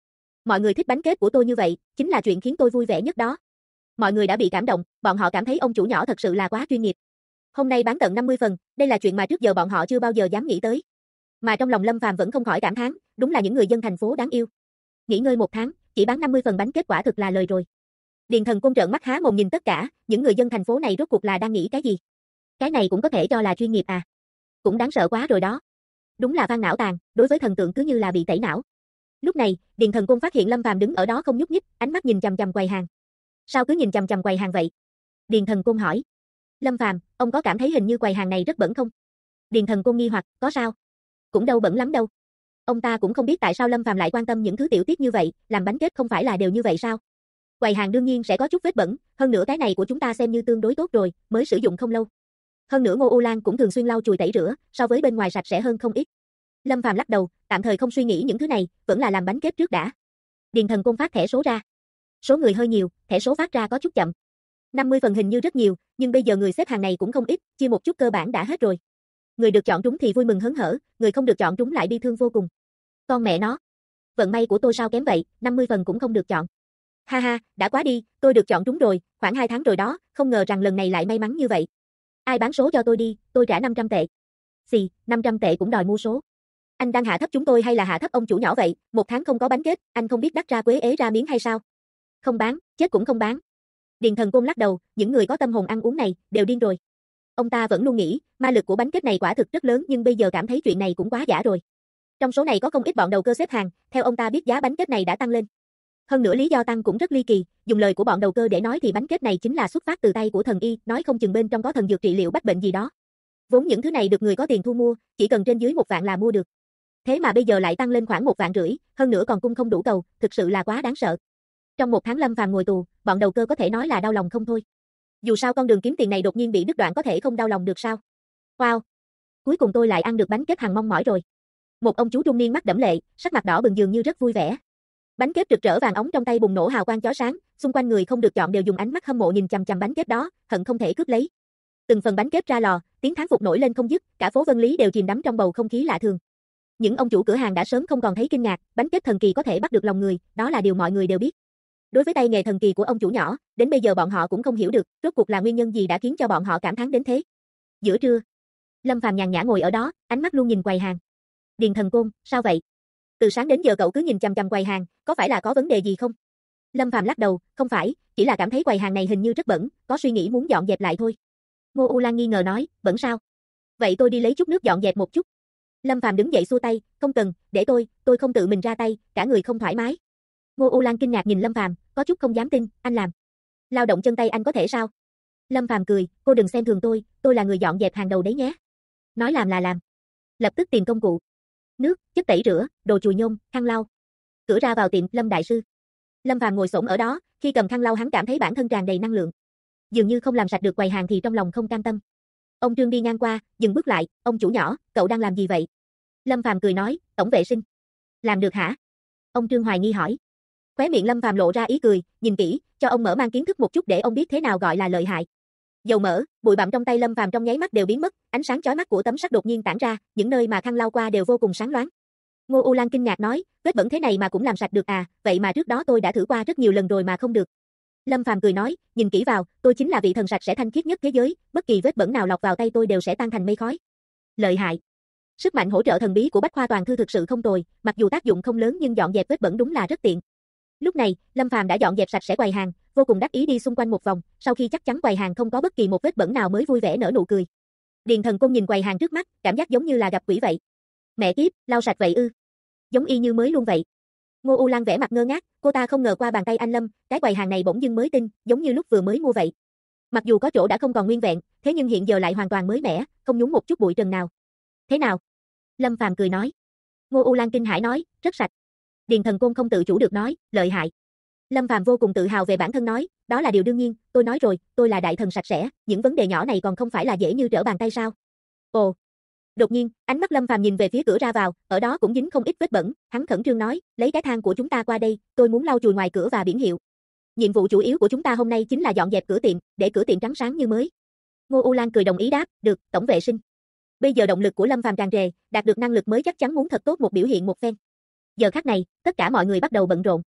Mọi người thích bánh kết của tôi như vậy, chính là chuyện khiến tôi vui vẻ nhất đó. Mọi người đã bị cảm động, bọn họ cảm thấy ông chủ nhỏ thật sự là quá chuyên nghiệp. Hôm nay bán tận 50 phần, đây là chuyện mà trước giờ bọn họ chưa bao giờ dám nghĩ tới. Mà trong lòng Lâm Phàm vẫn không khỏi cảm thán, đúng là những người dân thành phố đáng yêu. Nghỉ ngơi một tháng, chỉ bán 50 phần bánh kết quả thực là lời rồi. Điền Thần Côn trợn mắt há mồm nhìn tất cả, những người dân thành phố này rốt cuộc là đang nghĩ cái gì? Cái này cũng có thể cho là chuyên nghiệp à? Cũng đáng sợ quá rồi đó. Đúng là van não tàn, đối với thần tượng cứ như là bị tẩy não. Lúc này, Điền Thần Côn phát hiện Lâm Phàm đứng ở đó không nhúc nhích, ánh mắt nhìn chằm chằm quầy hàng. Sao cứ nhìn chằm chằm quầy hàng vậy? Điền Thần Côn hỏi. Lâm Phàm, ông có cảm thấy hình như quầy hàng này rất bẩn không? Điền Thần Côn nghi hoặc, có sao? Cũng đâu bẩn lắm đâu. Ông ta cũng không biết tại sao Lâm Phàm lại quan tâm những thứ tiểu tiết như vậy, làm bánh kết không phải là đều như vậy sao? Quầy hàng đương nhiên sẽ có chút vết bẩn, hơn nữa cái này của chúng ta xem như tương đối tốt rồi, mới sử dụng không lâu. Hơn nữa Ngô U Lan cũng thường xuyên lau chùi tẩy rửa, so với bên ngoài sạch sẽ hơn không ít. Lâm Phàm lắc đầu, tạm thời không suy nghĩ những thứ này, vẫn là làm bánh kết trước đã. Điền Thần Côn phát thẻ số ra. Số người hơi nhiều, thẻ số phát ra có chút chậm. 50 phần hình như rất nhiều, nhưng bây giờ người xếp hàng này cũng không ít, chia một chút cơ bản đã hết rồi. Người được chọn trúng thì vui mừng hớn hở, người không được chọn trúng lại bi thương vô cùng. Con mẹ nó, vận may của tôi sao kém vậy, 50 phần cũng không được chọn. Ha ha, đã quá đi, tôi được chọn trúng rồi, khoảng 2 tháng rồi đó, không ngờ rằng lần này lại may mắn như vậy. Ai bán số cho tôi đi, tôi trả 500 tệ. Xì, 500 tệ cũng đòi mua số. Anh đang hạ thấp chúng tôi hay là hạ thấp ông chủ nhỏ vậy, một tháng không có bánh kết, anh không biết đắt ra quế ế ra miếng hay sao? Không bán, chết cũng không bán. Điền Thần Côn lắc đầu, những người có tâm hồn ăn uống này, đều điên rồi. Ông ta vẫn luôn nghĩ, ma lực của bánh kết này quả thực rất lớn nhưng bây giờ cảm thấy chuyện này cũng quá giả rồi. Trong số này có không ít bọn đầu cơ xếp hàng, theo ông ta biết giá bánh kết này đã tăng lên. Hơn nữa lý do tăng cũng rất ly kỳ, dùng lời của bọn đầu cơ để nói thì bánh kết này chính là xuất phát từ tay của thần y, nói không chừng bên trong có thần dược trị liệu bách bệnh gì đó. Vốn những thứ này được người có tiền thu mua, chỉ cần trên dưới 1 vạn là mua được. Thế mà bây giờ lại tăng lên khoảng 1,5 vạn, hơn nữa còn cung không đủ cầu, thực sự là quá đáng sợ. Trong 1 tháng Lâm Phàm ngồi tù, bọn đầu cơ có thể nói là đau lòng không thôi. Dù sao con đường kiếm tiền này đột nhiên bị đứt đoạn có thể không đau lòng được sao? Wow, cuối cùng tôi lại ăn được bánh kết hằng mong mỏi rồi. Một ông chú trung niên mắt đẫm lệ, sắc mặt đỏ bừng dường như rất vui vẻ. Bánh kết rực rỡ vàng óng trong tay bùng nổ hào quang chói sáng, xung quanh người không được chọn đều dùng ánh mắt hâm mộ nhìn chằm chằm bánh kết đó, hận không thể cướp lấy. Từng phần bánh kết ra lò, tiếng thán phục nổi lên không dứt, cả phố Vân Lý đều chìm đắm trong bầu không khí lạ thường. Những ông chủ cửa hàng đã sớm không còn thấy kinh ngạc, bánh kết thần kỳ có thể bắt được lòng người, đó là điều mọi người đều biết. Đối với tay nghề thần kỳ của ông chủ nhỏ, đến bây giờ bọn họ cũng không hiểu được, rốt cuộc là nguyên nhân gì đã khiến cho bọn họ cảm thán đến thế. Giữa trưa, Lâm Phàm nhàn nhã ngồi ở đó, ánh mắt luôn nhìn quầy hàng. Điền Thần Côn, sao vậy? Từ sáng đến giờ cậu cứ nhìn chằm chằm quầy hàng, có phải là có vấn đề gì không? Lâm Phàm lắc đầu, không phải, chỉ là cảm thấy quầy hàng này hình như rất bẩn, có suy nghĩ muốn dọn dẹp lại thôi. Ngô U Lan nghi ngờ nói, bẩn sao? Vậy tôi đi lấy chút nước dọn dẹp một chút. Lâm Phàm đứng dậy xua tay, không cần, để tôi không tự mình ra tay, cả người không thoải mái. Ngô U Lan kinh ngạc nhìn Lâm Phàm, có chút không dám tin, anh làm. Lao động chân tay anh có thể sao? Lâm Phàm cười, cô đừng xem thường tôi là người dọn dẹp hàng đầu đấy nhé. Nói làm là làm. Lập tức tìm công cụ. Nước, chất tẩy rửa, đồ chùi nhôm, khăn lau. Cửa ra vào tiệm, Lâm đại sư. Lâm Phàm ngồi xổm ở đó, khi cầm khăn lau hắn cảm thấy bản thân tràn đầy năng lượng. Dường như không làm sạch được quầy hàng thì trong lòng không cam tâm. Ông Trương đi ngang qua, dừng bước lại, ông chủ nhỏ, cậu đang làm gì vậy? Lâm Phàm cười nói, tổng vệ sinh. Làm được hả? Ông Trương hoài nghi hỏi. Khóe miệng Lâm Phàm lộ ra ý cười, nhìn kỹ, cho ông mở mang kiến thức một chút để ông biết thế nào gọi là lợi hại. Dầu mỡ, bụi bặm trong tay Lâm Phàm trong nháy mắt đều biến mất, ánh sáng chói mắt của tấm sắt đột nhiên tản ra, những nơi mà khăn lau qua đều vô cùng sáng loáng. Ngô U Lan kinh ngạc nói, vết bẩn thế này mà cũng làm sạch được à, vậy mà trước đó tôi đã thử qua rất nhiều lần rồi mà không được. Lâm Phàm cười nói, nhìn kỹ vào, tôi chính là vị thần sạch sẽ thanh khiết nhất thế giới, bất kỳ vết bẩn nào lọt vào tay tôi đều sẽ tan thành mây khói. Lợi hại. Sức mạnh hỗ trợ thần bí của Bách Khoa Toàn Thư thực sự không tồi, mặc dù tác dụng không lớn nhưng dọn dẹp vết bẩn đúng là rất tiện. Lúc này, Lâm Phàm đã dọn dẹp sạch sẽ quầy hàng, vô cùng đắc ý đi xung quanh một vòng, sau khi chắc chắn quầy hàng không có bất kỳ một vết bẩn nào mới vui vẻ nở nụ cười. Điền Thần Côn nhìn quầy hàng trước mắt, cảm giác giống như là gặp quỷ vậy. Mẹ kiếp, lau sạch vậy ư? Giống y như mới luôn vậy. Ngô U Lan vẻ mặt ngơ ngác, cô ta không ngờ qua bàn tay anh Lâm, cái quầy hàng này bỗng dưng mới tinh, giống như lúc vừa mới mua vậy. Mặc dù có chỗ đã không còn nguyên vẹn, thế nhưng hiện giờ lại hoàn toàn mới mẻ, không nhúng một chút bụi trần nào. Thế nào? Lâm Phàm cười nói. Ngô U Lan kinh hãi nói, rất sạch. Điền Thần Côn không tự chủ được nói, lợi hại. Lâm Phàm vô cùng tự hào về bản thân nói, đó là điều đương nhiên, tôi nói rồi, tôi là đại thần sạch sẽ, những vấn đề nhỏ này còn không phải là dễ như trở bàn tay sao? Ồ. Đột nhiên, ánh mắt Lâm Phàm nhìn về phía cửa ra vào, ở đó cũng dính không ít vết bẩn, hắn khẩn trương nói, lấy cái thang của chúng ta qua đây, tôi muốn lau chùi ngoài cửa và biển hiệu. Nhiệm vụ chủ yếu của chúng ta hôm nay chính là dọn dẹp cửa tiệm, để cửa tiệm trắng sáng như mới. Ngô U Lan cười đồng ý đáp, được, tổng vệ sinh. Bây giờ động lực của Lâm Phàm tràn trề, đạt được năng lực mới chắc chắn muốn thật tốt một biểu hiện một phen. Giờ khắc này, tất cả mọi người bắt đầu bận rộn.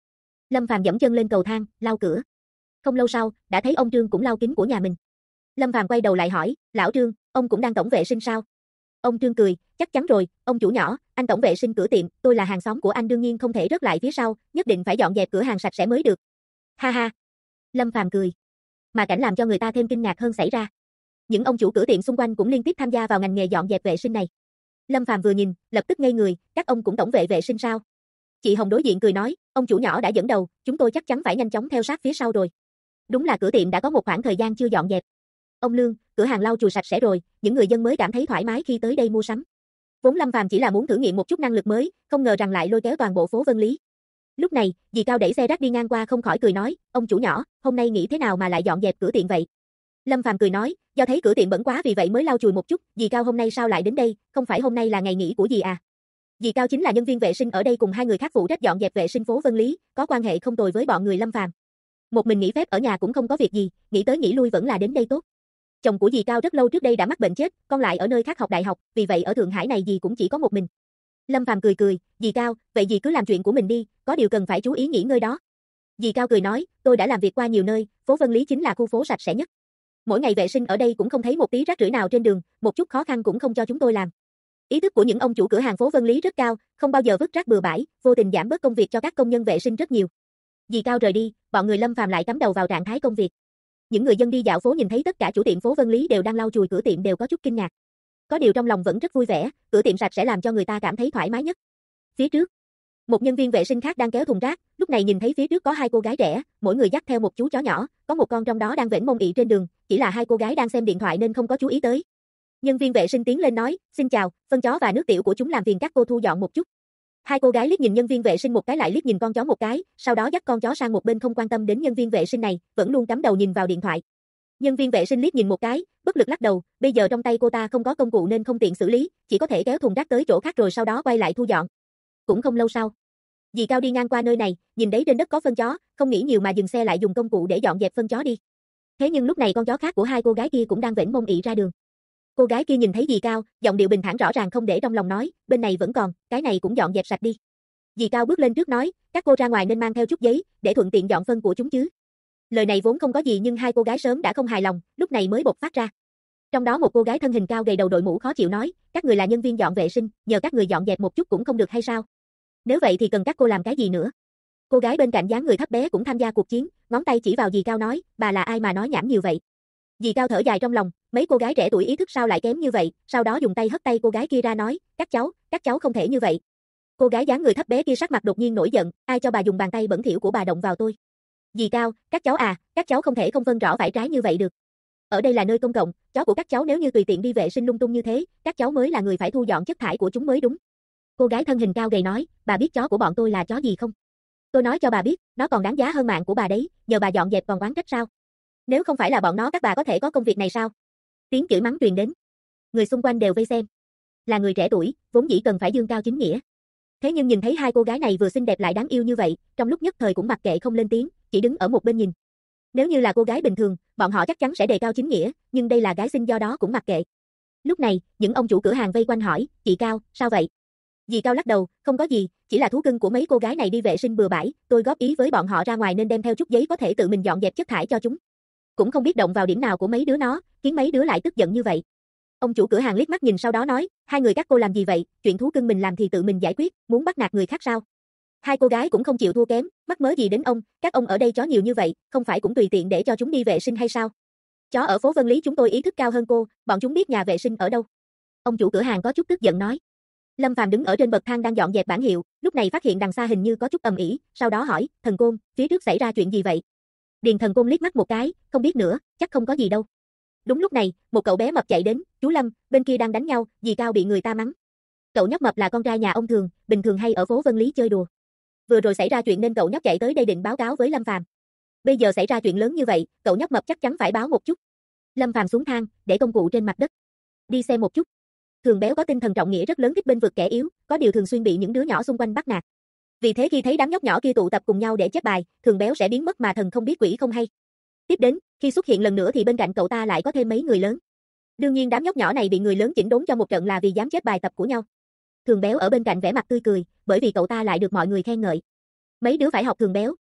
Lâm Phàm giẫm chân lên cầu thang, lau cửa. Không lâu sau, đã thấy ông Trương cũng lau kính của nhà mình. Lâm Phàm quay đầu lại hỏi, lão Trương, ông cũng đang tổng vệ sinh sao? Ông Trương cười, chắc chắn rồi, ông chủ nhỏ, anh tổng vệ sinh cửa tiệm, tôi là hàng xóm của anh đương nhiên không thể rớt lại phía sau, nhất định phải dọn dẹp cửa hàng sạch sẽ mới được. Ha ha. Lâm Phàm cười. Mà cảnh làm cho người ta thêm kinh ngạc hơn xảy ra. Những ông chủ cửa tiệm xung quanh cũng liên tiếp tham gia vào ngành nghề dọn dẹp vệ sinh này. Lâm Phàm vừa nhìn, lập tức ngây người, các ông cũng tổng vệ vệ sinh sao? Chị Hồng đối diện cười nói, ông chủ nhỏ đã dẫn đầu, chúng tôi chắc chắn phải nhanh chóng theo sát phía sau rồi. Đúng là cửa tiệm đã có một khoảng thời gian chưa dọn dẹp. Ông Lương, cửa hàng lau chùi sạch sẽ rồi, những người dân mới cảm thấy thoải mái khi tới đây mua sắm. Vốn Lâm Phàm chỉ là muốn thử nghiệm một chút năng lực mới, không ngờ rằng lại lôi kéo toàn bộ phố Vân Lý. Lúc này, dì Cao đẩy xe rác đi ngang qua không khỏi cười nói, ông chủ nhỏ, hôm nay nghĩ thế nào mà lại dọn dẹp cửa tiệm vậy? Lâm Phàm cười nói, do thấy cửa tiệm bẩn quá vì vậy mới lau chùi một chút, dì Cao hôm nay sao lại đến đây, không phải hôm nay là ngày nghỉ của dì à? Dì Cao chính là nhân viên vệ sinh ở đây cùng hai người khác phụ trách dọn dẹp vệ sinh phố Vân Lý, có quan hệ không tồi với bọn người Lâm Phàm. Một mình nghỉ phép ở nhà cũng không có việc gì, nghĩ tới nghĩ lui vẫn là đến đây tốt. Chồng của dì Cao rất lâu trước đây đã mắc bệnh chết, con lại ở nơi khác học đại học, vì vậy ở Thượng Hải này dì cũng chỉ có một mình. Lâm Phàm cười cười, dì Cao, vậy dì cứ làm chuyện của mình đi, có điều cần phải chú ý nghỉ ngơi đó. Dì Cao cười nói, tôi đã làm việc qua nhiều nơi, phố Vân Lý chính là khu phố sạch sẽ nhất. Mỗi ngày vệ sinh ở đây cũng không thấy một tí rác rưởi nào trên đường, một chút khó khăn cũng không cho chúng tôi làm. Ý thức của những ông chủ cửa hàng phố Vân Lý rất cao, không bao giờ vứt rác bừa bãi, vô tình giảm bớt công việc cho các công nhân vệ sinh rất nhiều. Dì Cao rời đi, bọn người Lâm Phàm lại cắm đầu vào trạng thái công việc. Những người dân đi dạo phố nhìn thấy tất cả chủ tiệm phố Vân Lý đều đang lau chùi cửa tiệm đều có chút kinh ngạc. Có điều trong lòng vẫn rất vui vẻ, cửa tiệm sạch sẽ làm cho người ta cảm thấy thoải mái nhất. Phía trước, một nhân viên vệ sinh khác đang kéo thùng rác, lúc này nhìn thấy phía trước có hai cô gái trẻ, mỗi người dắt theo một chú chó nhỏ, có một con trong đó đang vểnh mông ị trên đường, chỉ là hai cô gái đang xem điện thoại nên không có chú ý tới. Nhân viên vệ sinh tiến lên nói, xin chào, phân chó và nước tiểu của chúng làm phiền các cô thu dọn một chút. Hai cô gái liếc nhìn nhân viên vệ sinh một cái lại liếc nhìn con chó một cái, sau đó dắt con chó sang một bên không quan tâm đến nhân viên vệ sinh này, vẫn luôn cắm đầu nhìn vào điện thoại. Nhân viên vệ sinh liếc nhìn một cái, bất lực lắc đầu, bây giờ trong tay cô ta không có công cụ nên không tiện xử lý, chỉ có thể kéo thùng rác tới chỗ khác rồi sau đó quay lại thu dọn. Cũng không lâu sau, dì Cao đi ngang qua nơi này, nhìn thấy trên đất có phân chó, không nghĩ nhiều mà dừng xe lại dùng công cụ để dọn dẹp phân chó đi. Thế nhưng lúc này con chó khác của hai cô gái kia cũng đang vểnh mông ị ra đường. Cô gái kia nhìn thấy dì Cao, giọng điệu bình thản rõ ràng không để trong lòng nói, bên này vẫn còn, cái này cũng dọn dẹp sạch đi. Dì Cao bước lên trước nói, các cô ra ngoài nên mang theo chút giấy, để thuận tiện dọn phân của chúng chứ. Lời này vốn không có gì nhưng hai cô gái sớm đã không hài lòng, lúc này mới bộc phát ra. Trong đó một cô gái thân hình cao gầy đầu đội mũ khó chịu nói, các người là nhân viên dọn vệ sinh, nhờ các người dọn dẹp một chút cũng không được hay sao? Nếu vậy thì cần các cô làm cái gì nữa? Cô gái bên cạnh dáng người thấp bé cũng tham gia cuộc chiến, ngón tay chỉ vào dì Cao nói, bà là ai mà nói nhảm nhiều vậy? Dì Cao thở dài trong lòng, mấy cô gái trẻ tuổi ý thức sao lại kém như vậy, sau đó dùng tay hất tay cô gái kia ra nói, các cháu không thể như vậy. Cô gái dáng người thấp bé kia sắc mặt đột nhiên nổi giận, ai cho bà dùng bàn tay bẩn thỉu của bà động vào tôi? Dì Cao, các cháu à, các cháu không thể không phân rõ phải trái như vậy được. Ở đây là nơi công cộng, chó của các cháu nếu như tùy tiện đi vệ sinh lung tung như thế, các cháu mới là người phải thu dọn chất thải của chúng mới đúng. Cô gái thân hình cao gầy nói, bà biết chó của bọn tôi là chó gì không? Tôi nói cho bà biết, nó còn đáng giá hơn mạng của bà đấy, nhờ bà dọn dẹp còn oán trách sao? Nếu không phải là bọn nó các bà có thể có công việc này sao? Tiếng chửi mắng truyền đến. Người xung quanh đều vây xem. Là người trẻ tuổi, vốn dĩ cần phải dương cao chính nghĩa. Thế nhưng nhìn thấy hai cô gái này vừa xinh đẹp lại đáng yêu như vậy, trong lúc nhất thời cũng mặc kệ không lên tiếng, chỉ đứng ở một bên nhìn. Nếu như là cô gái bình thường, bọn họ chắc chắn sẽ đề cao chính nghĩa, nhưng đây là gái xinh do đó cũng mặc kệ. Lúc này, những ông chủ cửa hàng vây quanh hỏi, chị Cao, sao vậy? Dì Cao lắc đầu, không có gì, chỉ là thú cưng của mấy cô gái này đi vệ sinh bừa bãi, tôi góp ý với bọn họ ra ngoài nên đem theo chút giấy có thể tự mình dọn dẹp chất thải cho chúng. Cũng không biết động vào điểm nào của mấy đứa nó, khiến mấy đứa lại tức giận như vậy. Ông chủ cửa hàng liếc mắt nhìn sau đó nói, hai người các cô làm gì vậy, chuyện thú cưng mình làm thì tự mình giải quyết, muốn bắt nạt người khác sao? Hai cô gái cũng không chịu thua kém, mắc mớ gì đến ông, các ông ở đây chó nhiều như vậy, không phải cũng tùy tiện để cho chúng đi vệ sinh hay sao? Chó ở phố Vân Lý chúng tôi ý thức cao hơn cô, bọn chúng biết nhà vệ sinh ở đâu. Ông chủ cửa hàng có chút tức giận nói. Lâm Phàm đứng ở trên bậc thang đang dọn dẹp bảng hiệu, lúc này phát hiện đằng xa hình như có chút ầm ĩ, sau đó hỏi, Thần Côn, phía trước xảy ra chuyện gì vậy? Điền Thần Côn liếc mắt một cái, không biết nữa, chắc không có gì đâu. Đúng lúc này, một cậu bé mập chạy đến, chú Lâm, bên kia đang đánh nhau, dì Cao bị người ta mắng. Cậu nhóc mập là con trai nhà ông Thường, bình thường hay ở phố Vân Lý chơi đùa. Vừa rồi xảy ra chuyện nên cậu nhóc chạy tới đây định báo cáo với Lâm Phàm. Bây giờ xảy ra chuyện lớn như vậy, cậu nhóc mập chắc chắn phải báo một chút. Lâm Phàm xuống thang, để công cụ trên mặt đất. Đi xem một chút. Thường Béo có tinh thần trọng nghĩa rất lớn thích bênh vực kẻ yếu, có điều thường xuyên bị những đứa nhỏ xung quanh bắt nạt. Vì thế khi thấy đám nhóc nhỏ kia tụ tập cùng nhau để chép bài, Thường Béo sẽ biến mất mà thần không biết quỷ không hay. Tiếp đến, khi xuất hiện lần nữa thì bên cạnh cậu ta lại có thêm mấy người lớn. Đương nhiên đám nhóc nhỏ này bị người lớn chỉnh đốn cho một trận là vì dám chép bài tập của nhau. Thường Béo ở bên cạnh vẻ mặt tươi cười, bởi vì cậu ta lại được mọi người khen ngợi. Mấy đứa phải học Thường Béo,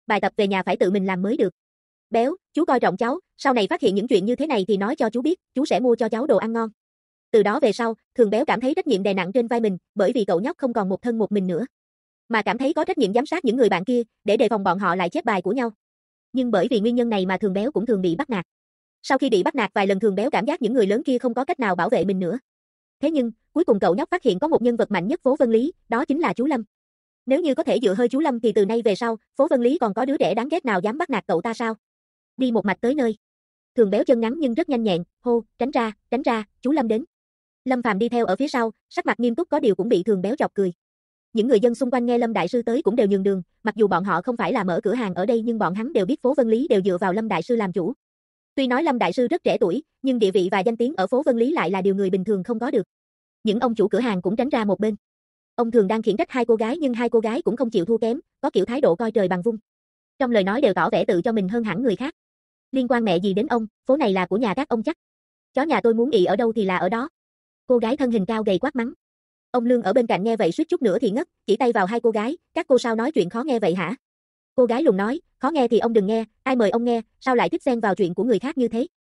bài tập về nhà phải tự mình làm mới được. Béo, chú coi trọng cháu, sau này phát hiện những chuyện như thế này thì nói cho chú biết, chú sẽ mua cho cháu đồ ăn ngon. Từ đó về sau, Thường Béo cảm thấy trách nhiệm đè nặng trên vai mình, bởi vì cậu nhóc không còn một thân một mình nữa, mà cảm thấy có trách nhiệm giám sát những người bạn kia, để đề phòng bọn họ lại chép bài của nhau. Nhưng bởi vì nguyên nhân này mà Thường Béo cũng thường bị bắt nạt. Sau khi bị bắt nạt vài lần, Thường Béo cảm giác những người lớn kia không có cách nào bảo vệ mình nữa. Thế nhưng, cuối cùng cậu nhóc phát hiện có một nhân vật mạnh nhất phố Vân Lý, đó chính là chú Lâm. Nếu như có thể dựa hơi chú Lâm thì từ nay về sau, phố Vân Lý còn có đứa trẻ đáng ghét nào dám bắt nạt cậu ta sao? Đi một mạch tới nơi. Thường Béo chân ngắn nhưng rất nhanh nhẹn, hô, tránh ra, chú Lâm đến. Lâm Phàm đi theo ở phía sau, sắc mặt nghiêm túc có điều cũng bị Thường Béo chọc cười. Những người dân xung quanh nghe Lâm đại sư tới cũng đều nhường đường, mặc dù bọn họ không phải là mở cửa hàng ở đây nhưng bọn hắn đều biết phố Vân Lý đều dựa vào Lâm đại sư làm chủ. Tuy nói Lâm đại sư rất trẻ tuổi, nhưng địa vị và danh tiếng ở phố Vân Lý lại là điều người bình thường không có được. Những ông chủ cửa hàng cũng tránh ra một bên. Ông Thường đang khiển trách hai cô gái nhưng hai cô gái cũng không chịu thua kém, có kiểu thái độ coi trời bằng vung. Trong lời nói đều tỏ vẻ tự cho mình hơn hẳn người khác. Liên quan mẹ gì đến ông, phố này là của nhà các ông chắc. Chó nhà tôi muốn ị ở đâu thì là ở đó. Cô gái thân hình cao gầy quát mắng. Ông Lương ở bên cạnh nghe vậy suýt chút nữa thì ngất, chỉ tay vào hai cô gái, các cô sao nói chuyện khó nghe vậy hả? Cô gái lùng nói, khó nghe thì ông đừng nghe, ai mời ông nghe, sao lại thích xen vào chuyện của người khác như thế?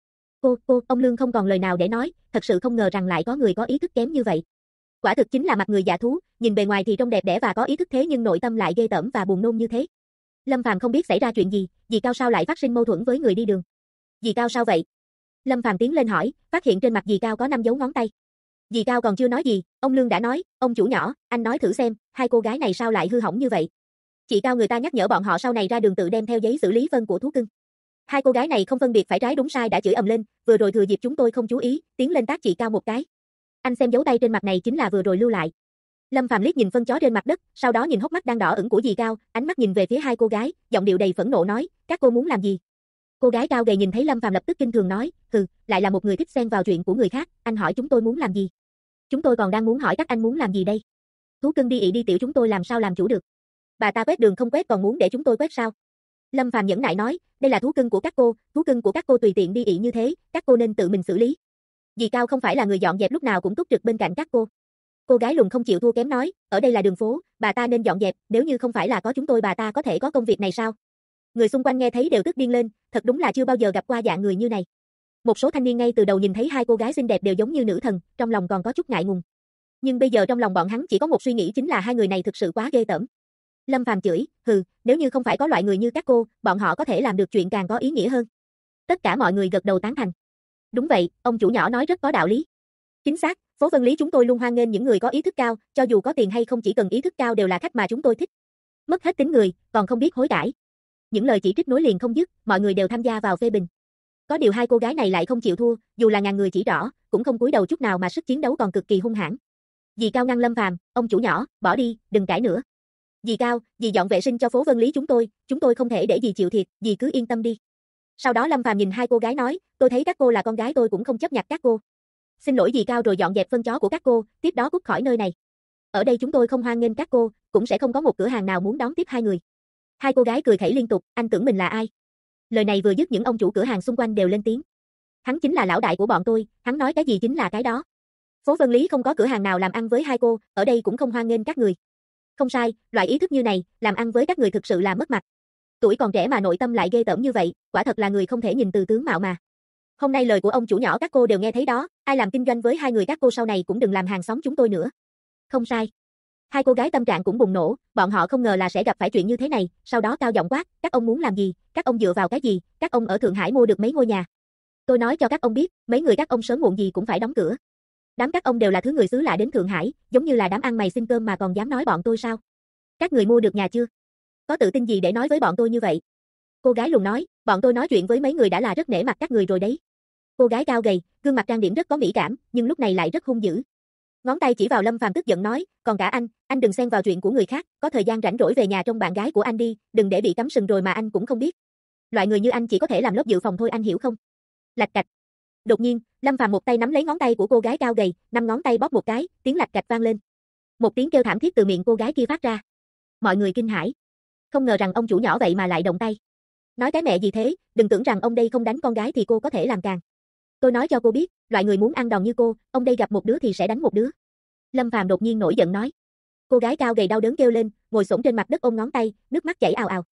Ông Lương không còn lời nào để nói, thật sự không ngờ rằng lại có người có ý thức kém như vậy. Quả thực chính là mặt người dạ thú, nhìn bề ngoài thì trông đẹp đẽ và có ý thức thế nhưng nội tâm lại ghê tởm và buồn nôn như thế. Lâm Phàm không biết xảy ra chuyện gì, dì Cao sao lại phát sinh mâu thuẫn với người đi đường. Dì Cao sao vậy? Lâm Phàm tiến lên hỏi, phát hiện trên mặt dì Cao có 5 dấu ngón tay. Dì Cao còn chưa nói gì, ông Lương đã nói, ông chủ nhỏ, anh nói thử xem, hai cô gái này sao lại hư hỏng như vậy? Chị Cao người ta nhắc nhở bọn họ sau này ra đường tự đem theo giấy xử lý phân của thú cưng. Hai cô gái này không phân biệt phải trái đúng sai đã chửi ầm lên, vừa rồi thừa dịp chúng tôi không chú ý, tiến lên tát chị Cao một cái. Anh xem dấu tay trên mặt này chính là vừa rồi lưu lại. Lâm Phàm liếc nhìn phân chó trên mặt đất, sau đó nhìn hốc mắt đang đỏ ửng của dì Cao, ánh mắt nhìn về phía hai cô gái, giọng điệu đầy phẫn nộ nói, các cô muốn làm gì? Cô gái cao gầy nhìn thấy Lâm Phàm lập tức kinh thường nói, lại là một người thích xen vào chuyện của người khác, anh hỏi chúng tôi muốn làm gì? Chúng tôi còn đang muốn hỏi các anh muốn làm gì đây? Thú cưng đi ị đi tiểu chúng tôi làm sao làm chủ được? Bà ta quét đường không quét còn muốn để chúng tôi quét sao? Lâm Phàm nhẫn nại nói, đây là thú cưng của các cô, thú cưng của các cô tùy tiện đi ị như thế, các cô nên tự mình xử lý. Dì Cao không phải là người dọn dẹp lúc nào cũng túc trực bên cạnh các cô. Cô gái lùn không chịu thua kém nói, ở đây là đường phố, bà ta nên dọn dẹp, nếu như không phải là có chúng tôi bà ta có thể có công việc này sao? Người xung quanh nghe thấy đều tức điên lên, thật đúng là chưa bao giờ gặp qua dạng người như này. Một số thanh niên ngay từ đầu nhìn thấy hai cô gái xinh đẹp đều giống như nữ thần, trong lòng còn có chút ngại ngùng. Nhưng bây giờ trong lòng bọn hắn chỉ có một suy nghĩ chính là hai người này thực sự quá ghê tởm. Lâm Phàm chửi, nếu như không phải có loại người như các cô, bọn họ có thể làm được chuyện càng có ý nghĩa hơn. Tất cả mọi người gật đầu tán thành. Đúng vậy, ông chủ nhỏ nói rất có đạo lý. Chính xác, phố Vân Lý chúng tôi luôn hoan nghênh những người có ý thức cao, cho dù có tiền hay không chỉ cần ý thức cao đều là khách mà chúng tôi thích. Mất hết tính người, còn không biết hối cải. Những lời chỉ trích nối liền không dứt, mọi người đều tham gia vào phê bình. Có điều hai cô gái này lại không chịu thua, dù là ngàn người chỉ rõ, cũng không cúi đầu chút nào mà sức chiến đấu còn cực kỳ hung hãn. Dì Cao ngăn Lâm Phàm, ông chủ nhỏ, bỏ đi, đừng cãi nữa. Dì Cao, dì dọn vệ sinh cho phố Vân Lý chúng tôi không thể để dì chịu thiệt, dì cứ yên tâm đi. Sau đó Lâm Phàm nhìn hai cô gái nói, tôi thấy các cô là con gái tôi cũng không chấp nhặt các cô. Xin lỗi dì Cao rồi dọn dẹp phân chó của các cô, tiếp đó cút khỏi nơi này. Ở đây chúng tôi không hoan nghênh các cô, cũng sẽ không có một cửa hàng nào muốn đón tiếp hai người. Hai cô gái cười khẩy liên tục, anh tưởng mình là ai? Lời này vừa dứt những ông chủ cửa hàng xung quanh đều lên tiếng. Hắn chính là lão đại của bọn tôi, hắn nói cái gì chính là cái đó. Phố Vân Lý không có cửa hàng nào làm ăn với hai cô, ở đây cũng không hoan nghênh các người. Không sai, loại ý thức như này, làm ăn với các người thực sự là mất mặt. Tuổi còn trẻ mà nội tâm lại ghê tởm như vậy, quả thật là người không thể nhìn từ tướng mạo mà. Hôm nay lời của ông chủ nhỏ các cô đều nghe thấy đó, ai làm kinh doanh với hai người các cô sau này cũng đừng làm hàng xóm chúng tôi nữa. Không sai. Hai cô gái tâm trạng cũng bùng nổ, bọn họ không ngờ là sẽ gặp phải chuyện như thế này, sau đó cao giọng quát, các ông muốn làm gì, các ông dựa vào cái gì, các ông ở Thượng Hải mua được mấy ngôi nhà. Tôi nói cho các ông biết, mấy người các ông sớm muộn gì cũng phải đóng cửa. Đám các ông đều là thứ người xứ lạ đến Thượng Hải, giống như là đám ăn mày xin cơm mà còn dám nói bọn tôi sao? Các người mua được nhà chưa? Có tự tin gì để nói với bọn tôi như vậy? Cô gái lùn nói, bọn tôi nói chuyện với mấy người đã là rất nể mặt các người rồi đấy. Cô gái cao gầy, gương mặt trang điểm rất có mỹ cảm, nhưng lúc này lại rất hung dữ. Ngón tay chỉ vào Lâm Phàm tức giận nói, còn cả anh đừng xen vào chuyện của người khác, có thời gian rảnh rỗi về nhà trông bạn gái của anh đi, đừng để bị cắm sừng rồi mà anh cũng không biết. Loại người như anh chỉ có thể làm lớp dự phòng thôi anh hiểu không? Lạch cạch. Đột nhiên, Lâm Phàm một tay nắm lấy ngón tay của cô gái cao gầy, 5 ngón tay bóp một cái, tiếng lạch cạch vang lên. Một tiếng kêu thảm thiết từ miệng cô gái kia phát ra. Mọi người kinh hãi. Không ngờ rằng ông chủ nhỏ vậy mà lại động tay. Nói cái mẹ gì thế, đừng tưởng rằng ông đây không đánh con gái thì cô có thể làm càng. Tôi nói cho cô biết, loại người muốn ăn đòn như cô, ông đây gặp một đứa thì sẽ đánh một đứa. Lâm Phàm đột nhiên nổi giận nói. Cô gái cao gầy đau đớn kêu lên, ngồi xổm trên mặt đất ôm ngón tay, nước mắt chảy ào ào.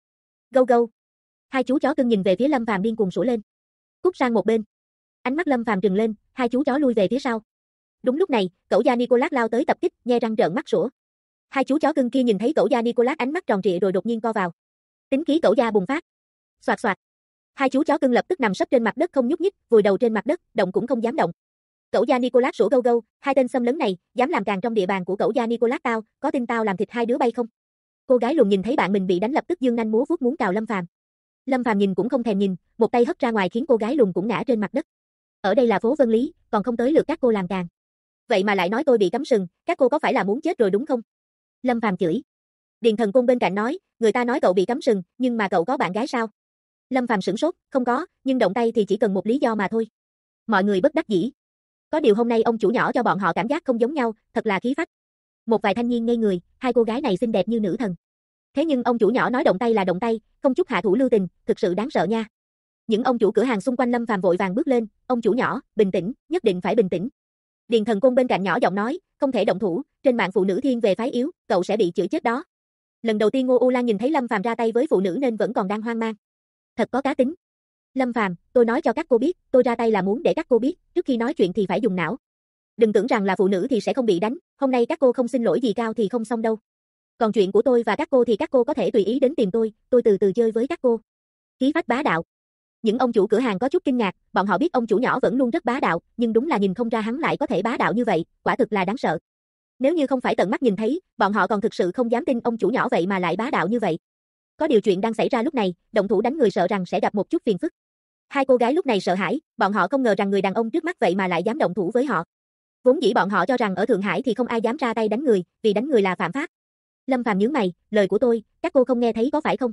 Gâu gâu. Hai chú chó cưng nhìn về phía Lâm Phàm điên cuồng sủa lên. Cút sang một bên. Ánh mắt Lâm Phàm trừng lên, hai chú chó lui về phía sau. Đúng lúc này, cẩu gia Nicolas lao tới tập kích, nhe răng trợn mắt sủa. Hai chú chó cưng kia nhìn thấy cẩu gia Nicolas ánh mắt tròn trịa rồi đột nhiên co vào. Tính khí cẩu gia bùng phát. Soạt soạt. Hai chú chó cưng lập tức nằm sấp trên mặt đất không nhúc nhích, vùi đầu trên mặt đất, động cũng không dám động. Cẩu gia Nicolas sủa gâu gâu, hai tên xâm lấn này, dám làm càng trong địa bàn của cẩu gia Nicolas tao, có tin tao làm thịt hai đứa bay không? Cô gái lùn nhìn thấy bạn mình bị đánh lập tức giương nanh múa vuốt muốn cào Lâm Phàm. Lâm Phàm nhìn cũng không thèm nhìn, một tay hất ra ngoài khiến cô gái lùn cũng ngã trên mặt đất. Ở đây là phố Vân Lý, còn không tới lượt các cô làm càng. Vậy mà lại nói tôi bị cắm sừng, các cô có phải là muốn chết rồi đúng không? Lâm Phàm chửi. Điền Thần Côn bên cạnh nói, người ta nói cậu bị cắm sừng, nhưng mà cậu có bạn gái sao? Lâm Phàm sửng sốt, không có, nhưng động tay thì chỉ cần một lý do mà thôi. Mọi người bất đắc dĩ. Có điều hôm nay ông chủ nhỏ cho bọn họ cảm giác không giống nhau, thật là khí phách. Một vài thanh niên ngây người, hai cô gái này xinh đẹp như nữ thần. Thế nhưng ông chủ nhỏ nói động tay là động tay, không chút hạ thủ lưu tình, thực sự đáng sợ nha. Những ông chủ cửa hàng xung quanh Lâm Phàm vội vàng bước lên, ông chủ nhỏ, bình tĩnh, nhất định phải bình tĩnh. Điền Thần Côn bên cạnh nhỏ giọng nói, không thể động thủ, trên mạng phụ nữ thiên về phái yếu, cậu sẽ bị chửi chết đó. Lần đầu tiên Ngô U Lan nhìn thấy Lâm Phàm ra tay với phụ nữ nên vẫn còn đang hoang mang. Thật có cá tính. Lâm Phàm, tôi nói cho các cô biết, tôi ra tay là muốn để các cô biết, trước khi nói chuyện thì phải dùng não. Đừng tưởng rằng là phụ nữ thì sẽ không bị đánh, hôm nay các cô không xin lỗi gì cao thì không xong đâu. Còn chuyện của tôi và các cô thì các cô có thể tùy ý đến tìm tôi từ từ chơi với các cô. Khí phách bá đạo. Những ông chủ cửa hàng có chút kinh ngạc, bọn họ biết ông chủ nhỏ vẫn luôn rất bá đạo, nhưng đúng là nhìn không ra hắn lại có thể bá đạo như vậy, quả thực là đáng sợ. Nếu như không phải tận mắt nhìn thấy, bọn họ còn thực sự không dám tin ông chủ nhỏ vậy mà lại bá đạo như vậy. Có điều chuyện đang xảy ra lúc này, động thủ đánh người sợ rằng sẽ gặp một chút phiền phức. Hai cô gái lúc này sợ hãi, bọn họ không ngờ rằng người đàn ông trước mắt vậy mà lại dám động thủ với họ. Vốn dĩ bọn họ cho rằng ở Thượng Hải thì không ai dám ra tay đánh người, vì đánh người là phạm pháp. Lâm Phàm nhướng mày, lời của tôi, các cô không nghe thấy có phải không?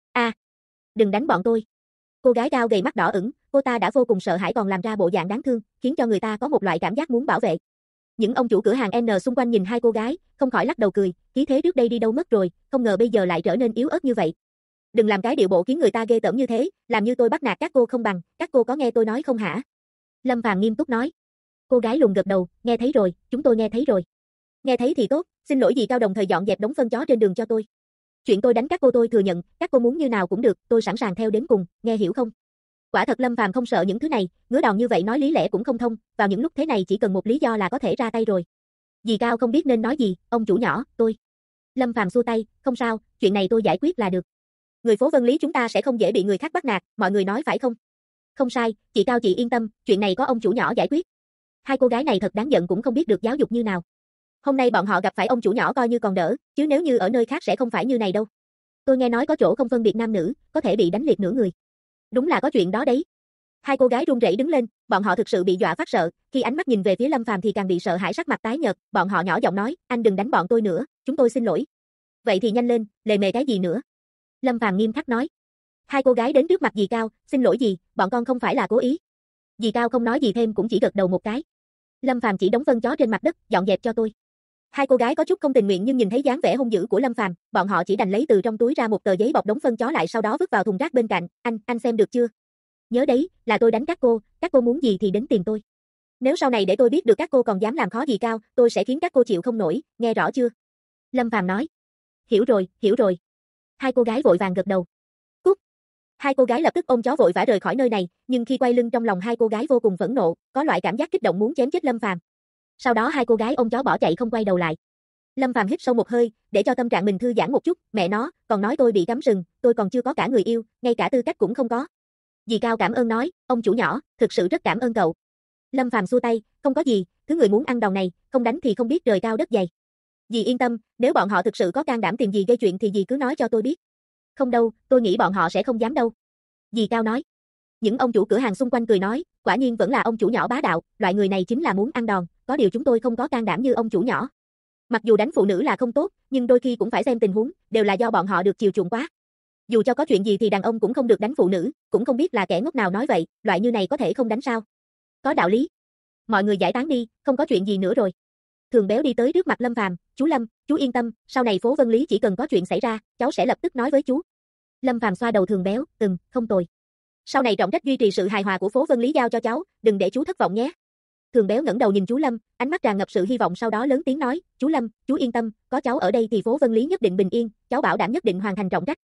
Đừng đánh bọn tôi. Cô gái cao gầy mắt đỏ ửng, cô ta đã vô cùng sợ hãi còn làm ra bộ dạng đáng thương, khiến cho người ta có một loại cảm giác muốn bảo vệ. Những ông chủ cửa hàng N xung quanh nhìn hai cô gái, không khỏi lắc đầu cười, khí thế trước đây đi đâu mất rồi, không ngờ bây giờ lại trở nên yếu ớt như vậy. Đừng làm cái điệu bộ khiến người ta ghê tởm như thế, làm như tôi bắt nạt các cô không bằng, các cô có nghe tôi nói không hả? Lâm Phàm nghiêm túc nói. Cô gái lùn gật đầu, nghe thấy rồi, chúng tôi nghe thấy rồi. Nghe thấy thì tốt, xin lỗi dì Cao đồng thời dọn dẹp đống phân chó trên đường cho tôi. Chuyện tôi đánh các cô tôi thừa nhận, các cô muốn như nào cũng được, tôi sẵn sàng theo đến cùng, nghe hiểu không? Quả thật Lâm Phàm không sợ những thứ này, ngứa đòn như vậy nói lý lẽ cũng không thông, vào những lúc thế này chỉ cần một lý do là có thể ra tay rồi. Dì Cao không biết nên nói gì, ông chủ nhỏ, tôi. Lâm Phàm xua tay, không sao, chuyện này tôi giải quyết là được. Người phố Vân Lý chúng ta sẽ không dễ bị người khác bắt nạt, mọi người nói phải không? Không sai, chị Cao chị yên tâm, chuyện này có ông chủ nhỏ giải quyết. Hai cô gái này thật đáng giận cũng không biết được giáo dục như nào. Hôm nay bọn họ gặp phải ông chủ nhỏ coi như còn đỡ, chứ nếu như ở nơi khác sẽ không phải như này đâu. Tôi nghe nói có chỗ không phân biệt nam nữ, có thể bị đánh liệt nửa người. Đúng là có chuyện đó đấy. Hai cô gái run rẩy đứng lên, bọn họ thực sự bị dọa phát sợ, khi ánh mắt nhìn về phía Lâm Phàm thì càng bị sợ hãi sắc mặt tái nhợt, bọn họ nhỏ giọng nói, anh đừng đánh bọn tôi nữa, chúng tôi xin lỗi. Vậy thì nhanh lên, lề mề cái gì nữa? Lâm Phàm nghiêm khắc nói. Hai cô gái đến trước mặt dì Cao, xin lỗi dì, bọn con không phải là cố ý. Dì Cao không nói gì thêm cũng chỉ gật đầu một cái. Lâm Phàm chỉ đóng phân chó trên mặt đất, dọn dẹp cho tôi. Hai cô gái có chút không tình nguyện nhưng nhìn thấy dáng vẻ hung dữ của Lâm Phàm, bọn họ chỉ đành lấy từ trong túi ra một tờ giấy bọc đống phân chó lại sau đó vứt vào thùng rác bên cạnh, anh xem được chưa? Nhớ đấy, là tôi đánh các cô muốn gì thì đến tìm tôi. Nếu sau này để tôi biết được các cô còn dám làm khó dì Cao, tôi sẽ khiến các cô chịu không nổi, nghe rõ chưa? Lâm Phàm nói. Hiểu rồi. Hai cô gái vội vàng gật đầu. Cút. Hai cô gái lập tức ôm chó vội vã rời khỏi nơi này, nhưng khi quay lưng trong lòng hai cô gái vô cùng phẫn nộ, có loại cảm giác kích động muốn chém chết Lâm Phàm. Sau đó hai cô gái ôm chó bỏ chạy không quay đầu lại. Lâm Phàm hít sâu một hơi, để cho tâm trạng mình thư giãn một chút, mẹ nó, còn nói tôi bị cắm sừng, tôi còn chưa có cả người yêu, ngay cả tư cách cũng không có. Dì Cao cảm ơn nói, ông chủ nhỏ, thực sự rất cảm ơn cậu. Lâm Phàm xua tay, không có gì, thứ người muốn ăn đòn này, không đánh thì không biết trời cao đất dày. Dì yên tâm, nếu bọn họ thực sự có can đảm tìm dì gây chuyện thì dì cứ nói cho tôi biết. Không đâu, tôi nghĩ bọn họ sẽ không dám đâu. Dì Cao nói. Những ông chủ cửa hàng xung quanh cười nói, quả nhiên vẫn là ông chủ nhỏ bá đạo, loại người này chính là muốn ăn đòn, có điều chúng tôi không có can đảm như ông chủ nhỏ. Mặc dù đánh phụ nữ là không tốt, nhưng đôi khi cũng phải xem tình huống, đều là do bọn họ được chiều chuộng quá. Dù cho có chuyện gì thì đàn ông cũng không được đánh phụ nữ, cũng không biết là kẻ ngốc nào nói vậy, loại như này có thể không đánh sao? Có đạo lý. Mọi người giải tán đi, không có chuyện gì nữa rồi. Thường Béo đi tới trước mặt Lâm Phàm, chú Lâm, chú yên tâm, sau này phố Vân Lý chỉ cần có chuyện xảy ra, cháu sẽ lập tức nói với chú. Lâm Phàm xoa đầu Thường Béo, không tồi. Sau này trọng trách duy trì sự hài hòa của phố Vân Lý giao cho cháu, đừng để chú thất vọng nhé. Thường Béo ngẩng đầu nhìn chú Lâm, ánh mắt tràn ngập sự hy vọng sau đó lớn tiếng nói, chú Lâm, chú yên tâm, có cháu ở đây thì phố Vân Lý nhất định bình yên, cháu bảo đảm nhất định hoàn thành trọng trách.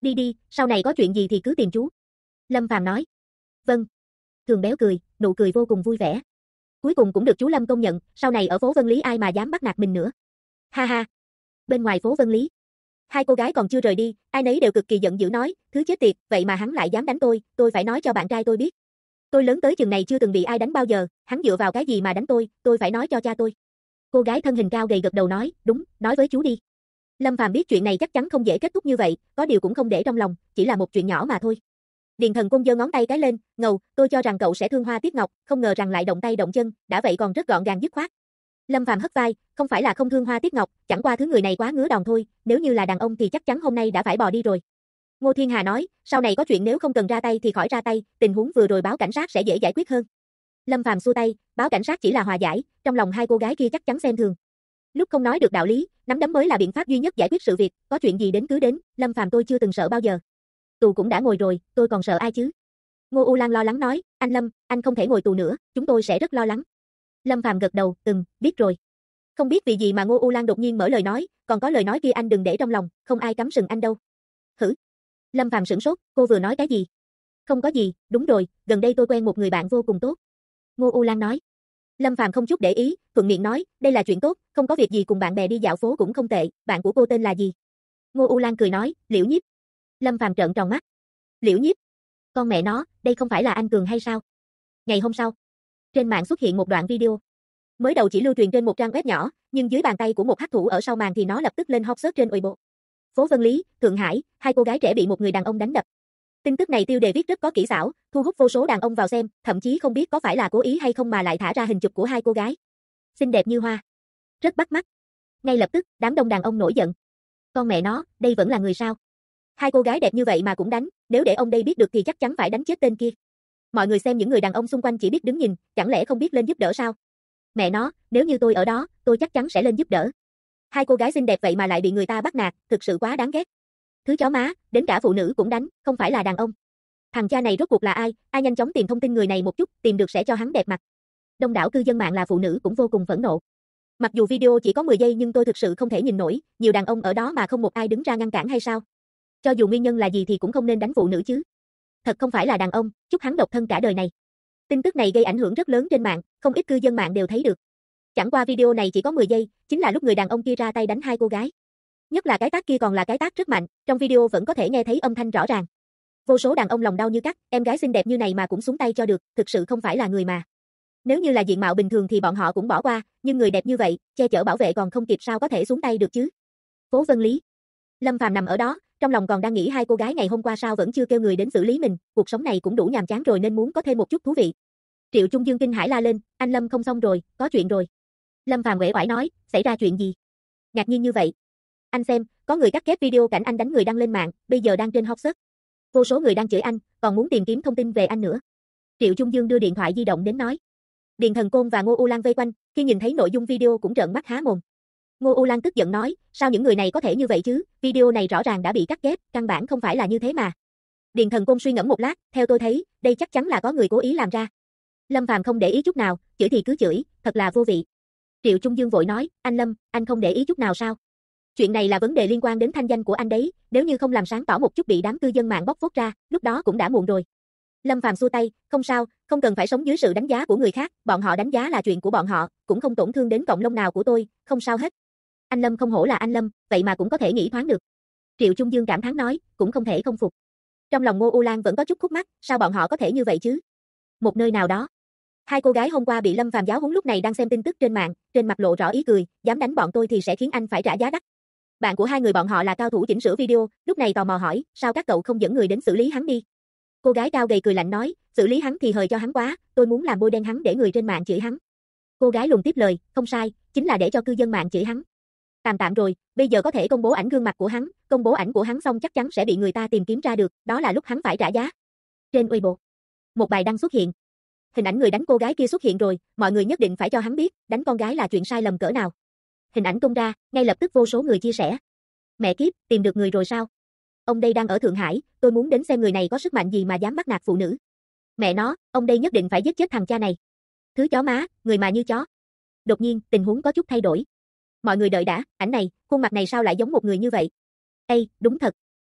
Đi đi, sau này có chuyện gì thì cứ tìm chú. Lâm Phàm nói. Vâng. Thường Béo cười, nụ cười vô cùng vui vẻ. Cuối cùng cũng được chú Lâm công nhận, sau này ở phố Vân Lý ai mà dám bắt nạt mình nữa. Ha ha. Bên ngoài phố Vân Lý, hai cô gái còn chưa rời đi, ai nấy đều cực kỳ giận dữ nói, thứ chết tiệt, vậy mà hắn lại dám đánh tôi phải nói cho bạn trai tôi biết. Tôi lớn tới chừng này chưa từng bị ai đánh bao giờ, hắn dựa vào cái gì mà đánh tôi phải nói cho cha tôi. Cô gái thân hình cao gầy gật đầu nói, đúng, nói với chú đi. Lâm Phàm biết chuyện này chắc chắn không dễ kết thúc như vậy, có điều cũng không để trong lòng, chỉ là một chuyện nhỏ mà thôi. Điền Thần Cung giơ ngón tay cái lên, ngầu, tôi cho rằng cậu sẽ thương Hoa Tiết Ngọc, không ngờ rằng lại động tay động chân, đã vậy còn rất gọn gàng dứt khoát. Lâm Phàm hất vai, không phải là không thương Hoa Tiết Ngọc, chẳng qua thứ người này quá ngứa đòn thôi, nếu như là đàn ông thì chắc chắn hôm nay đã phải bò đi rồi. Ngô Thiên Hà nói, sau này có chuyện nếu không cần ra tay thì khỏi ra tay, tình huống vừa rồi báo cảnh sát sẽ dễ giải quyết hơn. Lâm Phàm xua tay, báo cảnh sát chỉ là hòa giải, trong lòng hai cô gái kia chắc chắn xem thường. Lúc không nói được đạo lý, nắm đấm mới là biện pháp duy nhất giải quyết sự việc, có chuyện gì đến cứ đến, Lâm Phàm tôi chưa từng sợ bao giờ. Tù cũng đã ngồi rồi, tôi còn sợ ai chứ? Ngô U Lan lo lắng nói, anh Lâm, anh không thể ngồi tù nữa, chúng tôi sẽ rất lo lắng. Lâm Phàm gật đầu, biết rồi. Không biết vì gì mà Ngô U Lan đột nhiên mở lời nói, còn có lời nói kia anh đừng để trong lòng, không ai cắm sừng anh đâu. Hử? Lâm Phàm sửng sốt, cô vừa nói cái gì? Không có gì, đúng rồi, gần đây tôi quen một người bạn vô cùng tốt. Ngô U Lan nói. Lâm Phàm không chút để ý, thuận miệng nói, đây là chuyện tốt, không có việc gì cùng bạn bè đi dạo phố cũng không tệ, bạn của cô tên là gì? Ngô U Lan cười nói, Liễu Nhiếp. Lâm Phàm trợn tròn mắt. Liễu Nhiếp? Con mẹ nó, đây không phải là anh Cường hay sao? Ngày hôm sau, trên mạng xuất hiện một đoạn video. Mới đầu chỉ lưu truyền trên một trang web nhỏ, nhưng dưới bàn tay của một hắc thủ ở sau màn thì nó lập tức lên hot search trên Weibo. Phố Vân Lý, Thượng Hải, hai cô gái trẻ bị một người đàn ông đánh đập. Tin tức này tiêu đề viết rất có kỹ xảo, thu hút vô số đàn ông vào xem, thậm chí không biết có phải là cố ý hay không mà lại thả ra hình chụp của hai cô gái. Xinh đẹp như hoa, rất bắt mắt. Ngay lập tức, đám đông đàn ông nổi giận. Con mẹ nó, đây vẫn là người sao? Hai cô gái đẹp như vậy mà cũng đánh, nếu để ông đây biết được thì chắc chắn phải đánh chết tên kia. Mọi người xem những người đàn ông xung quanh chỉ biết đứng nhìn, chẳng lẽ không biết lên giúp đỡ sao? Mẹ nó, nếu như tôi ở đó, tôi chắc chắn sẽ lên giúp đỡ. Hai cô gái xinh đẹp vậy mà lại bị người ta bắt nạt, thực sự quá đáng ghét. Thứ chó má, đến cả phụ nữ cũng đánh, không phải là đàn ông. Thằng cha này rốt cuộc là ai, ai nhanh chóng tìm thông tin người này một chút, tìm được sẽ cho hắn đẹp mặt. Đông đảo cư dân mạng là phụ nữ cũng vô cùng phẫn nộ. Mặc dù video chỉ có 10 giây nhưng tôi thực sự không thể nhìn nổi, nhiều đàn ông ở đó mà không một ai đứng ra ngăn cản hay sao? Cho dù nguyên nhân là gì thì cũng không nên đánh phụ nữ chứ. Thật không phải là đàn ông, chúc hắn độc thân cả đời này. Tin tức này gây ảnh hưởng rất lớn trên mạng, không ít cư dân mạng đều thấy được. Chẳng qua video này chỉ có 10 giây, chính là lúc người đàn ông kia ra tay đánh hai cô gái. Nhất là cái tát kia còn là cái tát rất mạnh, trong video vẫn có thể nghe thấy âm thanh rõ ràng. Vô số đàn ông lòng đau như cắt, em gái xinh đẹp như này mà cũng xuống tay cho được, thực sự không phải là người mà. Nếu như là diện mạo bình thường thì bọn họ cũng bỏ qua, nhưng người đẹp như vậy, che chở bảo vệ còn không kịp sao có thể xuống tay được chứ. Phố Vân Lý. Lâm Phàm nằm ở đó, trong lòng còn đang nghĩ hai cô gái ngày hôm qua sao vẫn chưa kêu người đến xử lý mình, cuộc sống này cũng đủ nhàm chán rồi nên muốn có thêm một chút thú vị. Triệu Trung Dương kinh hãi la lên, anh Lâm không xong rồi, có chuyện rồi. Lâm Phàm uể oải nói, xảy ra chuyện gì? Ngạc nhiên như vậy. Anh xem, có người cắt ghép video cảnh anh đánh người đăng lên mạng, bây giờ đang trên hot search. Vô số người đang chửi anh, còn muốn tìm kiếm thông tin về anh nữa. Triệu Trung Dương đưa điện thoại di động đến nói. Điền Thần Côn và Ngô U Lan vây quanh, khi nhìn thấy nội dung video cũng trợn mắt há mồm. Ngô U Lan tức giận nói, sao những người này có thể như vậy chứ, video này rõ ràng đã bị cắt ghép, căn bản không phải là như thế mà. Điền Thần Côn suy ngẫm một lát, theo tôi thấy, đây chắc chắn là có người cố ý làm ra. Lâm Phàm không để ý chút nào, chửi thì cứ chửi, thật là vô vị. Triệu Trung Dương vội nói, anh Lâm, anh không để ý chút nào sao? Chuyện này là vấn đề liên quan đến thanh danh của anh đấy, nếu như không làm sáng tỏ một chút bị đám cư dân mạng bóc phốt ra, lúc đó cũng đã muộn rồi. Lâm Phàm xua tay, không sao, không cần phải sống dưới sự đánh giá của người khác, bọn họ đánh giá là chuyện của bọn họ, cũng không tổn thương đến cọng lông nào của tôi, không sao hết. Anh Lâm không hổ là anh Lâm, vậy mà cũng có thể nghĩ thoáng được. Triệu Trung Dương cảm thán nói, cũng không thể không phục. Trong lòng Ngô U Lan vẫn có chút khúc mắc, sao bọn họ có thể như vậy chứ? Một nơi nào đó, hai cô gái hôm qua bị Lâm Phàm giáo huấn lúc này đang xem tin tức trên mạng, trên mặt lộ rõ ý cười, dám đánh bọn tôi thì sẽ khiến anh phải trả giá đắt. Bạn của hai người bọn họ là cao thủ chỉnh sửa video, lúc này tò mò hỏi, sao các cậu không dẫn người đến xử lý hắn đi? Cô gái cao gầy cười lạnh nói, xử lý hắn thì hời cho hắn quá, tôi muốn làm bôi đen hắn để người trên mạng chửi hắn. Cô gái lùng tiếp lời, không sai, chính là để cho cư dân mạng chửi hắn. Tạm rồi, bây giờ có thể công bố ảnh gương mặt của hắn, công bố ảnh của hắn xong chắc chắn sẽ bị người ta tìm kiếm ra được, đó là lúc hắn phải trả giá. Trên Weibo, một bài đăng xuất hiện. Hình ảnh người đánh cô gái kia xuất hiện rồi, mọi người nhất định phải cho hắn biết, đánh con gái là chuyện sai lầm cỡ nào. Hình ảnh tung ra, ngay lập tức vô số người chia sẻ. Mẹ kiếp, tìm được người rồi sao? Ông đây đang ở Thượng Hải, tôi muốn đến xem người này có sức mạnh gì mà dám bắt nạt phụ nữ. Mẹ nó, ông đây nhất định phải giết chết thằng cha này. Thứ chó má, người mà như chó. Đột nhiên, tình huống có chút thay đổi. Mọi người đợi đã, ảnh này, khuôn mặt này sao lại giống một người như vậy? Ê, đúng thật.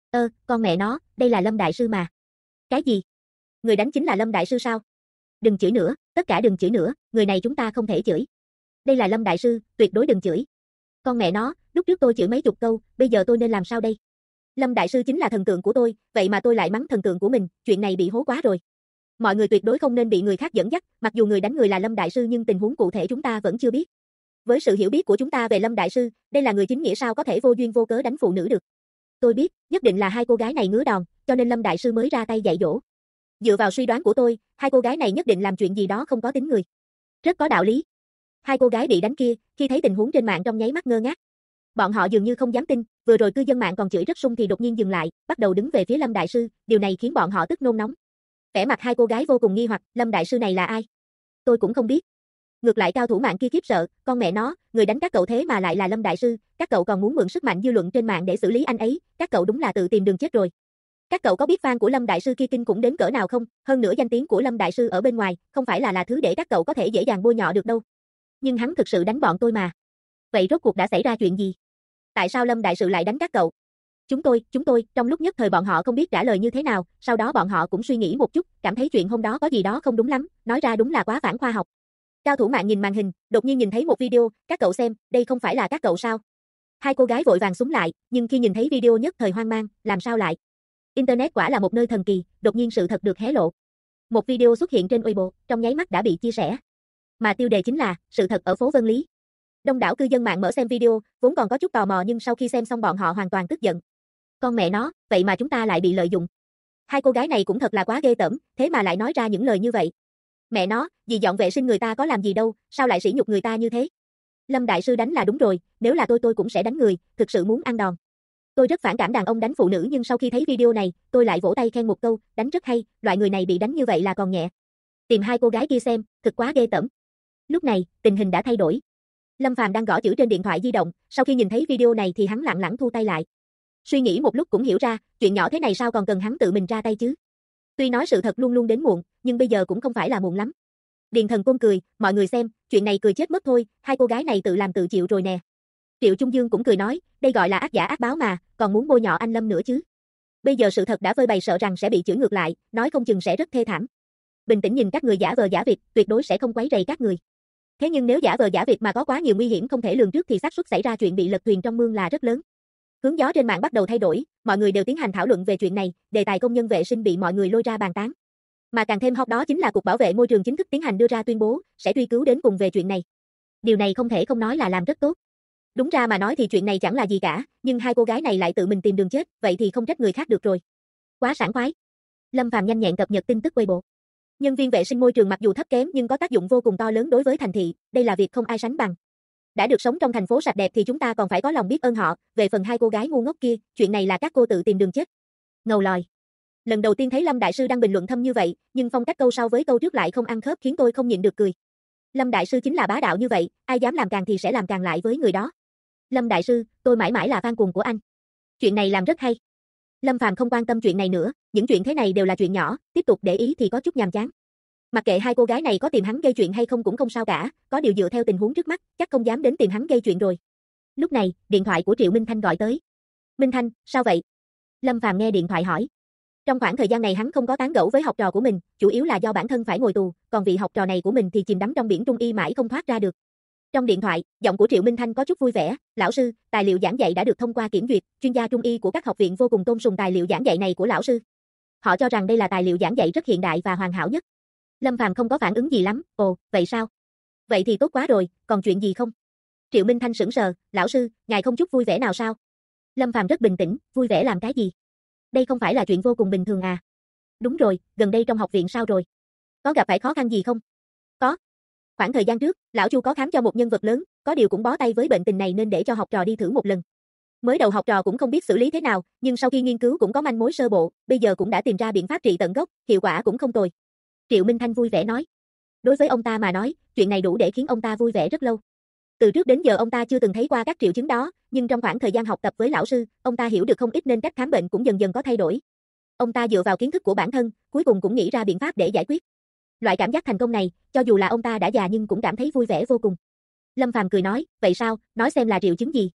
Con mẹ nó, đây là Lâm đại sư mà. Cái gì? Người đánh chính là Lâm đại sư sao? Đừng chửi nữa, tất cả đừng chửi nữa, người này chúng ta không thể chửi. Đây là Lâm đại sư, tuyệt đối đừng chửi. Con mẹ nó, lúc trước tôi chửi mấy chục câu, bây giờ tôi nên làm sao đây? Lâm đại sư chính là thần tượng của tôi, vậy mà tôi lại mắng thần tượng của mình, chuyện này bị hố quá rồi. Mọi người tuyệt đối không nên bị người khác dẫn dắt, mặc dù người đánh người là Lâm đại sư nhưng tình huống cụ thể chúng ta vẫn chưa biết. Với sự hiểu biết của chúng ta về Lâm đại sư, đây là người chính nghĩa sao có thể vô duyên vô cớ đánh phụ nữ được. Tôi biết, nhất định là hai cô gái này ngứa đòn, cho nên Lâm đại sư mới ra tay dạy dỗ. Dựa vào suy đoán của tôi, hai cô gái này nhất định làm chuyện gì đó không có tính người. Rất có đạo lý. Hai cô gái bị đánh kia, khi thấy tình huống trên mạng trong nháy mắt ngơ ngác. Bọn họ dường như không dám tin, vừa rồi cư dân mạng còn chửi rất sung thì đột nhiên dừng lại, bắt đầu đứng về phía Lâm đại sư, điều này khiến bọn họ tức nôn nóng. Vẻ mặt hai cô gái vô cùng nghi hoặc, Lâm đại sư này là ai? Tôi cũng không biết. Ngược lại cao thủ mạng kia khiếp sợ, con mẹ nó, người đánh các cậu thế mà lại là Lâm đại sư, các cậu còn muốn mượn sức mạnh dư luận trên mạng để xử lý anh ấy, các cậu đúng là tự tìm đường chết rồi. Các cậu có biết fan của Lâm đại sư kia kinh khủng đến cỡ nào không? Hơn nữa danh tiếng của Lâm đại sư ở bên ngoài, không phải là thứ để các cậu có thể dễ dàng bôi nhọ được đâu. Nhưng hắn thực sự đánh bọn tôi mà. Vậy rốt cuộc đã xảy ra chuyện gì? Tại sao Lâm đại sư lại đánh các cậu? Chúng tôi, trong lúc nhất thời bọn họ không biết trả lời như thế nào, sau đó bọn họ cũng suy nghĩ một chút, cảm thấy chuyện hôm đó có gì đó không đúng lắm, nói ra đúng là quá phản khoa học. Cao thủ mạng nhìn màn hình, đột nhiên nhìn thấy một video, các cậu xem, đây không phải là các cậu sao? Hai cô gái vội vàng súng lại, nhưng khi nhìn thấy video nhất thời hoang mang, làm sao lại? Internet quả là một nơi thần kỳ, đột nhiên sự thật được hé lộ. Một video xuất hiện trên Weibo, trong nháy mắt đã bị chia sẻ. Mà tiêu đề chính là, sự thật ở phố Vân Lý. Đông đảo cư dân mạng mở xem video, vốn còn có chút tò mò nhưng sau khi xem xong bọn họ hoàn toàn tức giận. Con mẹ nó, vậy mà chúng ta lại bị lợi dụng. Hai cô gái này cũng thật là quá ghê tởm, thế mà lại nói ra những lời như vậy. Mẹ nó, dì dọn vệ sinh người ta có làm gì đâu, sao lại sỉ nhục người ta như thế? Lâm đại sư đánh là đúng rồi, nếu là tôi cũng sẽ đánh người, thực sự muốn ăn đòn. Tôi rất phản cảm đàn ông đánh phụ nữ nhưng sau khi thấy video này, tôi lại vỗ tay khen một câu, đánh rất hay, loại người này bị đánh như vậy là còn nhẹ. Tìm hai cô gái kia xem, thực quá ghê tởm. Lúc này, tình hình đã thay đổi. Lâm Phàm đang gõ chữ trên điện thoại di động, sau khi nhìn thấy video này thì hắn lặng lặng thu tay lại. Suy nghĩ một lúc cũng hiểu ra, chuyện nhỏ thế này sao còn cần hắn tự mình ra tay chứ. Tuy nói sự thật luôn luôn đến muộn, nhưng bây giờ cũng không phải là muộn lắm. Điền Thần Côn cười, mọi người xem, chuyện này cười chết mất thôi, hai cô gái này tự làm tự chịu rồi nè. Triệu Trung Dương cũng cười nói, đây gọi là ác giả ác báo mà, còn muốn bôi nhọ anh Lâm nữa chứ. Bây giờ sự thật đã phơi bày sợ rằng sẽ bị chửi ngược lại, nói không chừng sẽ rất thê thảm. Bình tĩnh nhìn các người giả vờ giả vịt, tuyệt đối sẽ không quấy rầy các người. Thế nhưng nếu giả vờ giả vịt mà có quá nhiều nguy hiểm không thể lường trước thì xác suất xảy ra chuyện bị lật thuyền trong mương là rất lớn. Hướng gió trên mạng bắt đầu thay đổi, mọi người đều tiến hành thảo luận về chuyện này, đề tài công nhân vệ sinh bị mọi người lôi ra bàn tán. Mà càng thêm hot đó chính là Cục Bảo vệ Môi trường chính thức tiến hành đưa ra tuyên bố, sẽ truy cứu đến cùng về chuyện này. Điều này không thể không nói là làm rất tốt. Đúng ra mà nói thì chuyện này chẳng là gì cả, nhưng hai cô gái này lại tự mình tìm đường chết, vậy thì không trách người khác được rồi. Quá sảng khoái. Lâm Phàm nhanh nhẹn cập nhật tin tức Weibo. Nhân viên vệ sinh môi trường mặc dù thấp kém nhưng có tác dụng vô cùng to lớn đối với thành thị, đây là việc không ai sánh bằng. Đã được sống trong thành phố sạch đẹp thì chúng ta còn phải có lòng biết ơn họ, về phần hai cô gái ngu ngốc kia, chuyện này là các cô tự tìm đường chết. Ngầu lòi. Lần đầu tiên thấy Lâm đại sư đăng bình luận thâm như vậy, nhưng phong cách câu sau với câu trước lại không ăn khớp khiến tôi không nhịn được cười. Lâm đại sư chính là bá đạo như vậy, ai dám làm càng thì sẽ làm càng lại với người đó. Lâm đại sư, tôi mãi mãi là fan cuồng của anh. Chuyện này làm rất hay. Lâm Phàm không quan tâm chuyện này nữa, những chuyện thế này đều là chuyện nhỏ, tiếp tục để ý thì có chút nhàm chán. Mặc kệ hai cô gái này có tìm hắn gây chuyện hay không cũng không sao cả, có điều dựa theo tình huống trước mắt, chắc không dám đến tìm hắn gây chuyện rồi. Lúc này, điện thoại của Triệu Minh Thanh gọi tới. Minh Thanh, sao vậy? Lâm Phàm nghe điện thoại hỏi. Trong khoảng thời gian này hắn không có tán gẫu với học trò của mình, chủ yếu là do bản thân phải ngồi tù, còn vị học trò này của mình thì chìm đắm trong biển trung y mãi không thoát ra được. Trong điện thoại, giọng của Triệu Minh Thanh có chút vui vẻ, lão sư, tài liệu giảng dạy đã được thông qua kiểm duyệt, chuyên gia trung y của các học viện vô cùng tôn sùng tài liệu giảng dạy này của lão sư. Họ cho rằng đây là tài liệu giảng dạy rất hiện đại và hoàn hảo nhất. Lâm Phàm không có phản ứng gì lắm, ồ, vậy sao? Vậy thì tốt quá rồi, còn chuyện gì không? Triệu Minh Thanh sững sờ, lão sư, ngài không chút vui vẻ nào sao? Lâm Phàm rất bình tĩnh, vui vẻ làm cái gì? Đây không phải là chuyện vô cùng bình thường à? Đúng rồi, gần đây trong học viện sao rồi? Có gặp phải khó khăn gì không? Có. Khoảng thời gian trước, lão Chu có khám cho một nhân vật lớn, có điều cũng bó tay với bệnh tình này nên để cho học trò đi thử một lần. Mới đầu học trò cũng không biết xử lý thế nào, nhưng sau khi nghiên cứu cũng có manh mối sơ bộ, bây giờ cũng đã tìm ra biện pháp trị tận gốc, hiệu quả cũng không tồi. Triệu Minh Thanh vui vẻ nói. Đối với ông ta mà nói, chuyện này đủ để khiến ông ta vui vẻ rất lâu. Từ trước đến giờ ông ta chưa từng thấy qua các triệu chứng đó, nhưng trong khoảng thời gian học tập với lão sư, ông ta hiểu được không ít nên cách khám bệnh cũng dần dần có thay đổi. Ông ta dựa vào kiến thức của bản thân, cuối cùng cũng nghĩ ra biện pháp để giải quyết. Loại cảm giác thành công này, cho dù là ông ta đã già nhưng cũng cảm thấy vui vẻ vô cùng. Lâm Phàm cười nói, vậy sao, nói xem là triệu chứng gì?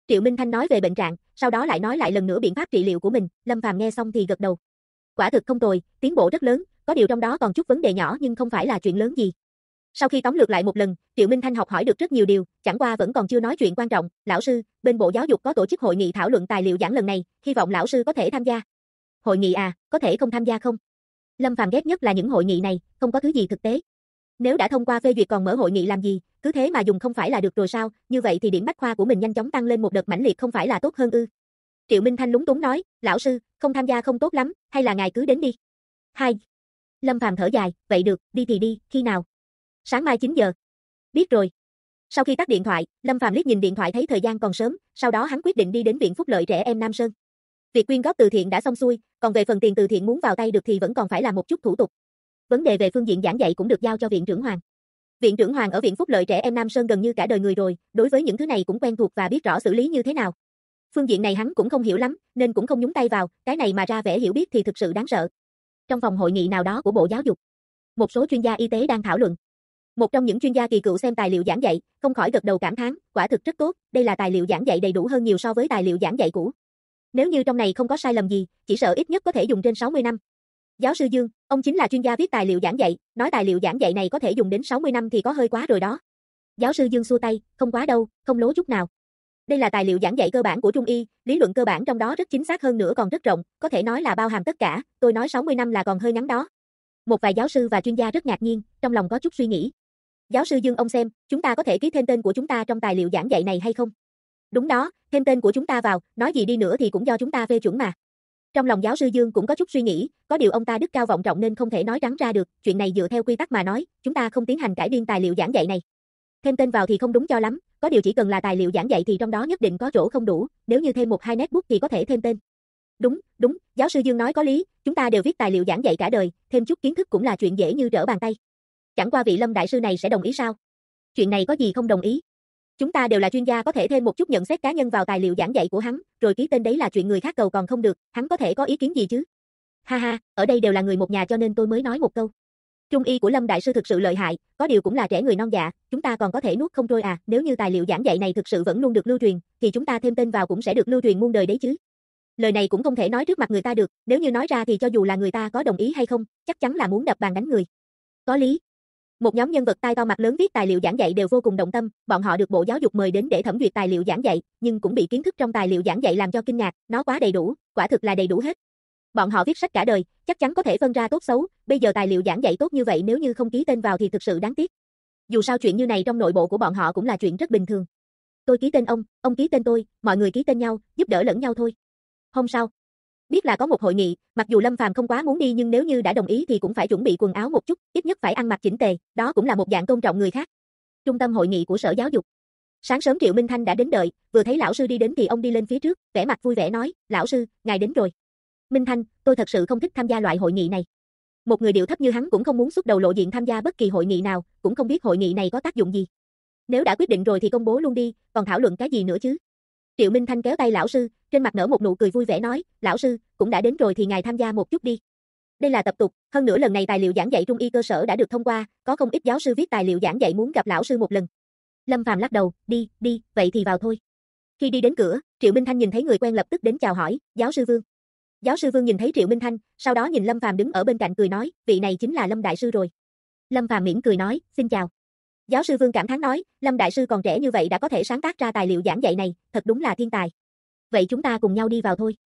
Triệu Minh Thanh nói về bệnh trạng, sau đó lại nói lại lần nữa biện pháp trị liệu của mình, Lâm Phàm nghe xong thì gật đầu. Quả thực không tồi, tiến bộ rất lớn, có điều trong đó còn chút vấn đề nhỏ nhưng không phải là chuyện lớn gì. Sau khi tóm lược lại một lần, Triệu Minh Thanh học hỏi được rất nhiều điều, chẳng qua vẫn còn chưa nói chuyện quan trọng, lão sư, bên Bộ Giáo dục có tổ chức hội nghị thảo luận tài liệu giảng lần này, hy vọng lão sư có thể tham gia. Hội nghị à, có thể không tham gia không? Lâm Phàm ghét nhất là những hội nghị này, không có thứ gì thực tế. Nếu đã thông qua phê duyệt còn mở hội nghị làm gì, cứ thế mà dùng không phải là được rồi sao, như vậy thì điểm bách khoa của mình nhanh chóng tăng lên một đợt mãnh liệt không phải là tốt hơn ư? Triệu Minh Thanh lúng túng nói, lão sư, không tham gia không tốt lắm, hay là ngài cứ đến đi. Hai. Lâm Phàm thở dài, vậy được, đi thì đi, khi nào? Sáng mai 9 giờ. Biết rồi. Sau khi tắt điện thoại, Lâm Phàm liếc nhìn điện thoại thấy thời gian còn sớm, sau đó hắn quyết định đi đến Viện Phúc lợi trẻ em Nam Sơn. Việc quyên góp từ thiện đã xong xuôi, còn về phần tiền từ thiện muốn vào tay được thì vẫn còn phải làm một chút thủ tục. Vấn đề về phương diện giảng dạy cũng được giao cho viện trưởng Hoàng. Viện trưởng Hoàng ở Viện Phúc lợi trẻ em Nam Sơn gần như cả đời người rồi, đối với những thứ này cũng quen thuộc và biết rõ xử lý như thế nào. Phương diện này hắn cũng không hiểu lắm, nên cũng không nhúng tay vào, cái này mà ra vẻ hiểu biết thì thực sự đáng sợ. Trong phòng hội nghị nào đó của Bộ Giáo dục, một số chuyên gia y tế đang thảo luận. Một trong những chuyên gia kỳ cựu xem tài liệu giảng dạy, không khỏi gật đầu cảm thán, quả thực rất tốt, đây là tài liệu giảng dạy đầy đủ hơn nhiều so với tài liệu giảng dạy cũ. Nếu như trong này không có sai lầm gì, chỉ sợ ít nhất có thể dùng trên 60 năm. Giáo sư Dương, ông chính là chuyên gia viết tài liệu giảng dạy, nói tài liệu giảng dạy này có thể dùng đến 60 năm thì có hơi quá rồi đó. Giáo sư Dương xua tay, không quá đâu, không lố chút nào. Đây là tài liệu giảng dạy cơ bản của Trung y, lý luận cơ bản trong đó rất chính xác hơn nữa còn rất rộng, có thể nói là bao hàm tất cả, tôi nói 60 năm là còn hơi ngắn đó. Một vài giáo sư và chuyên gia rất ngạc nhiên, trong lòng có chút suy nghĩ. Giáo sư Dương ông xem, chúng ta có thể ký thêm tên của chúng ta trong tài liệu giảng dạy này hay không? Đúng đó, thêm tên của chúng ta vào, nói gì đi nữa thì cũng do chúng ta phê chuẩn mà. Trong lòng giáo sư Dương cũng có chút suy nghĩ, có điều ông ta đức cao vọng trọng nên không thể nói trắng ra được, chuyện này dựa theo quy tắc mà nói, chúng ta không tiến hành cải biên tài liệu giảng dạy này. Thêm tên vào thì không đúng cho lắm, có điều chỉ cần là tài liệu giảng dạy thì trong đó nhất định có chỗ không đủ, nếu như thêm một hai nét bút thì có thể thêm tên. Đúng, giáo sư Dương nói có lý, chúng ta đều viết tài liệu giảng dạy cả đời, thêm chút kiến thức cũng là chuyện dễ như trở bàn tay. Chẳng qua vị Lâm đại sư này sẽ đồng ý sao? Chuyện này có gì không đồng ý? Chúng ta đều là chuyên gia có thể thêm một chút nhận xét cá nhân vào tài liệu giảng dạy của hắn, rồi ký tên đấy là chuyện người khác cầu còn không được, hắn có thể có ý kiến gì chứ? Ha ha, ở đây đều là người một nhà cho nên tôi mới nói một câu. Trung y của Lâm đại sư thực sự lợi hại, có điều cũng là trẻ người non dạ, chúng ta còn có thể nuốt không trôi à, nếu như tài liệu giảng dạy này thực sự vẫn luôn được lưu truyền, thì chúng ta thêm tên vào cũng sẽ được lưu truyền muôn đời đấy chứ. Lời này cũng không thể nói trước mặt người ta được, nếu như nói ra thì cho dù là người ta có đồng ý hay không, chắc chắn là muốn đập bàn đánh người. Có lý. Một nhóm nhân vật tai to mặt lớn viết tài liệu giảng dạy đều vô cùng động tâm, bọn họ được Bộ Giáo dục mời đến để thẩm duyệt tài liệu giảng dạy, nhưng cũng bị kiến thức trong tài liệu giảng dạy làm cho kinh ngạc, nó quá đầy đủ, quả thực là đầy đủ hết. Bọn họ viết sách cả đời, chắc chắn có thể phân ra tốt xấu, bây giờ tài liệu giảng dạy tốt như vậy nếu như không ký tên vào thì thực sự đáng tiếc. Dù sao chuyện như này trong nội bộ của bọn họ cũng là chuyện rất bình thường. Tôi ký tên ông ký tên tôi, mọi người ký tên nhau, giúp đỡ lẫn nhau thôi. Hôm sau, biết là có một hội nghị, mặc dù Lâm Phàm không quá muốn đi nhưng nếu như đã đồng ý thì cũng phải chuẩn bị quần áo một chút, ít nhất phải ăn mặc chỉnh tề, đó cũng là một dạng tôn trọng người khác. Trung tâm hội nghị của Sở Giáo dục. Sáng sớm Triệu Minh Thanh đã đến đợi, vừa thấy lão sư đi đến thì ông đi lên phía trước, vẻ mặt vui vẻ nói, lão sư, ngài đến rồi. Minh Thanh, tôi thật sự không thích tham gia loại hội nghị này. Một người điệu thấp như hắn cũng không muốn xuất đầu lộ diện tham gia bất kỳ hội nghị nào, cũng không biết hội nghị này có tác dụng gì. Nếu đã quyết định rồi thì công bố luôn đi, còn thảo luận cái gì nữa chứ? Triệu Minh Thanh kéo tay lão sư, trên mặt nở một nụ cười vui vẻ nói, lão sư, cũng đã đến rồi thì ngài tham gia một chút đi. Đây là tập tục, hơn nữa lần này tài liệu giảng dạy Trung y cơ sở đã được thông qua, có không ít giáo sư viết tài liệu giảng dạy muốn gặp lão sư một lần. Lâm Phàm lắc đầu, đi, vậy thì vào thôi. Khi đi đến cửa, Triệu Minh Thanh nhìn thấy người quen lập tức đến chào hỏi, giáo sư Vương. Giáo sư Vương nhìn thấy Triệu Minh Thanh, sau đó nhìn Lâm Phàm đứng ở bên cạnh cười nói, vị này chính là Lâm đại sư rồi. Lâm Phàm mỉm cười nói, xin chào. Giáo sư Vương cảm thán nói, Lâm đại sư còn trẻ như vậy đã có thể sáng tác ra tài liệu giảng dạy này, thật đúng là thiên tài. Vậy chúng ta cùng nhau đi vào thôi.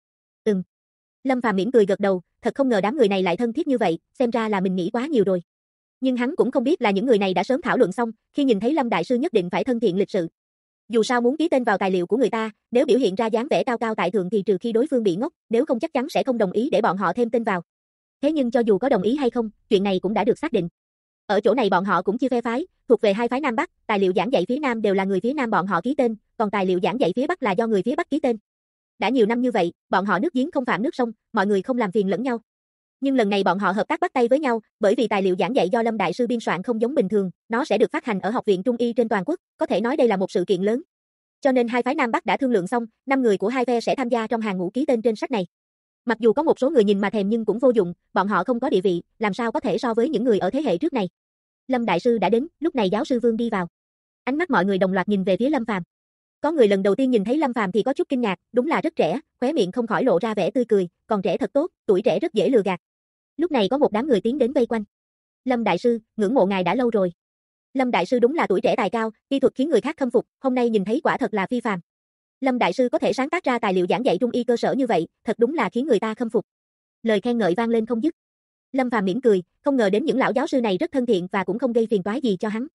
Lâm Phàm mỉm cười gật đầu, thật không ngờ đám người này lại thân thiết như vậy, xem ra là mình nghĩ quá nhiều rồi. Nhưng hắn cũng không biết là những người này đã sớm thảo luận xong, khi nhìn thấy Lâm đại sư nhất định phải thân thiện lịch sự. Dù sao muốn ký tên vào tài liệu của người ta, nếu biểu hiện ra dáng vẻ cao cao tại thượng thì trừ khi đối phương bị ngốc, nếu không chắc chắn sẽ không đồng ý để bọn họ thêm tên vào. Thế nhưng cho dù có đồng ý hay không, chuyện này cũng đã được xác định. Ở chỗ này bọn họ cũng chia phe phái, thuộc về hai phái Nam Bắc, tài liệu giảng dạy phía Nam đều là người phía Nam bọn họ ký tên, còn tài liệu giảng dạy phía Bắc là do người phía Bắc ký tên. Đã nhiều năm như vậy, bọn họ nước giếng không phạm nước sông, mọi người không làm phiền lẫn nhau. Nhưng lần này bọn họ hợp tác bắt tay với nhau, bởi vì tài liệu giảng dạy do Lâm đại sư biên soạn không giống bình thường, nó sẽ được phát hành ở Học viện Trung y trên toàn quốc, có thể nói đây là một sự kiện lớn. Cho nên hai phái Nam Bắc đã thương lượng xong, 5 người của hai phe sẽ tham gia trong hàng ngũ ký tên trên sách này. Mặc dù có một số người nhìn mà thèm nhưng cũng vô dụng, bọn họ không có địa vị, làm sao có thể so với những người ở thế hệ trước này. Lâm đại sư đã đến, lúc này giáo sư Vương đi vào. Ánh mắt mọi người đồng loạt nhìn về phía Lâm Phàm. Có người lần đầu tiên nhìn thấy Lâm Phàm thì có chút kinh ngạc, đúng là rất trẻ, khóe miệng không khỏi lộ ra vẻ tươi cười, còn trẻ thật tốt, tuổi trẻ rất dễ lừa gạt. Lúc này có một đám người tiến đến vây quanh. Lâm đại sư, ngưỡng mộ ngài đã lâu rồi. Lâm đại sư đúng là tuổi trẻ tài cao, y thuật khiến người khác khâm phục, hôm nay nhìn thấy quả thật là phi phàm. Lâm đại sư có thể sáng tác ra tài liệu giảng dạy trung y cơ sở như vậy, thật đúng là khiến người ta khâm phục. Lời khen ngợi vang lên không dứt. Lâm Phàm mỉm cười, không ngờ đến những lão giáo sư này rất thân thiện và cũng không gây phiền toái gì cho hắn.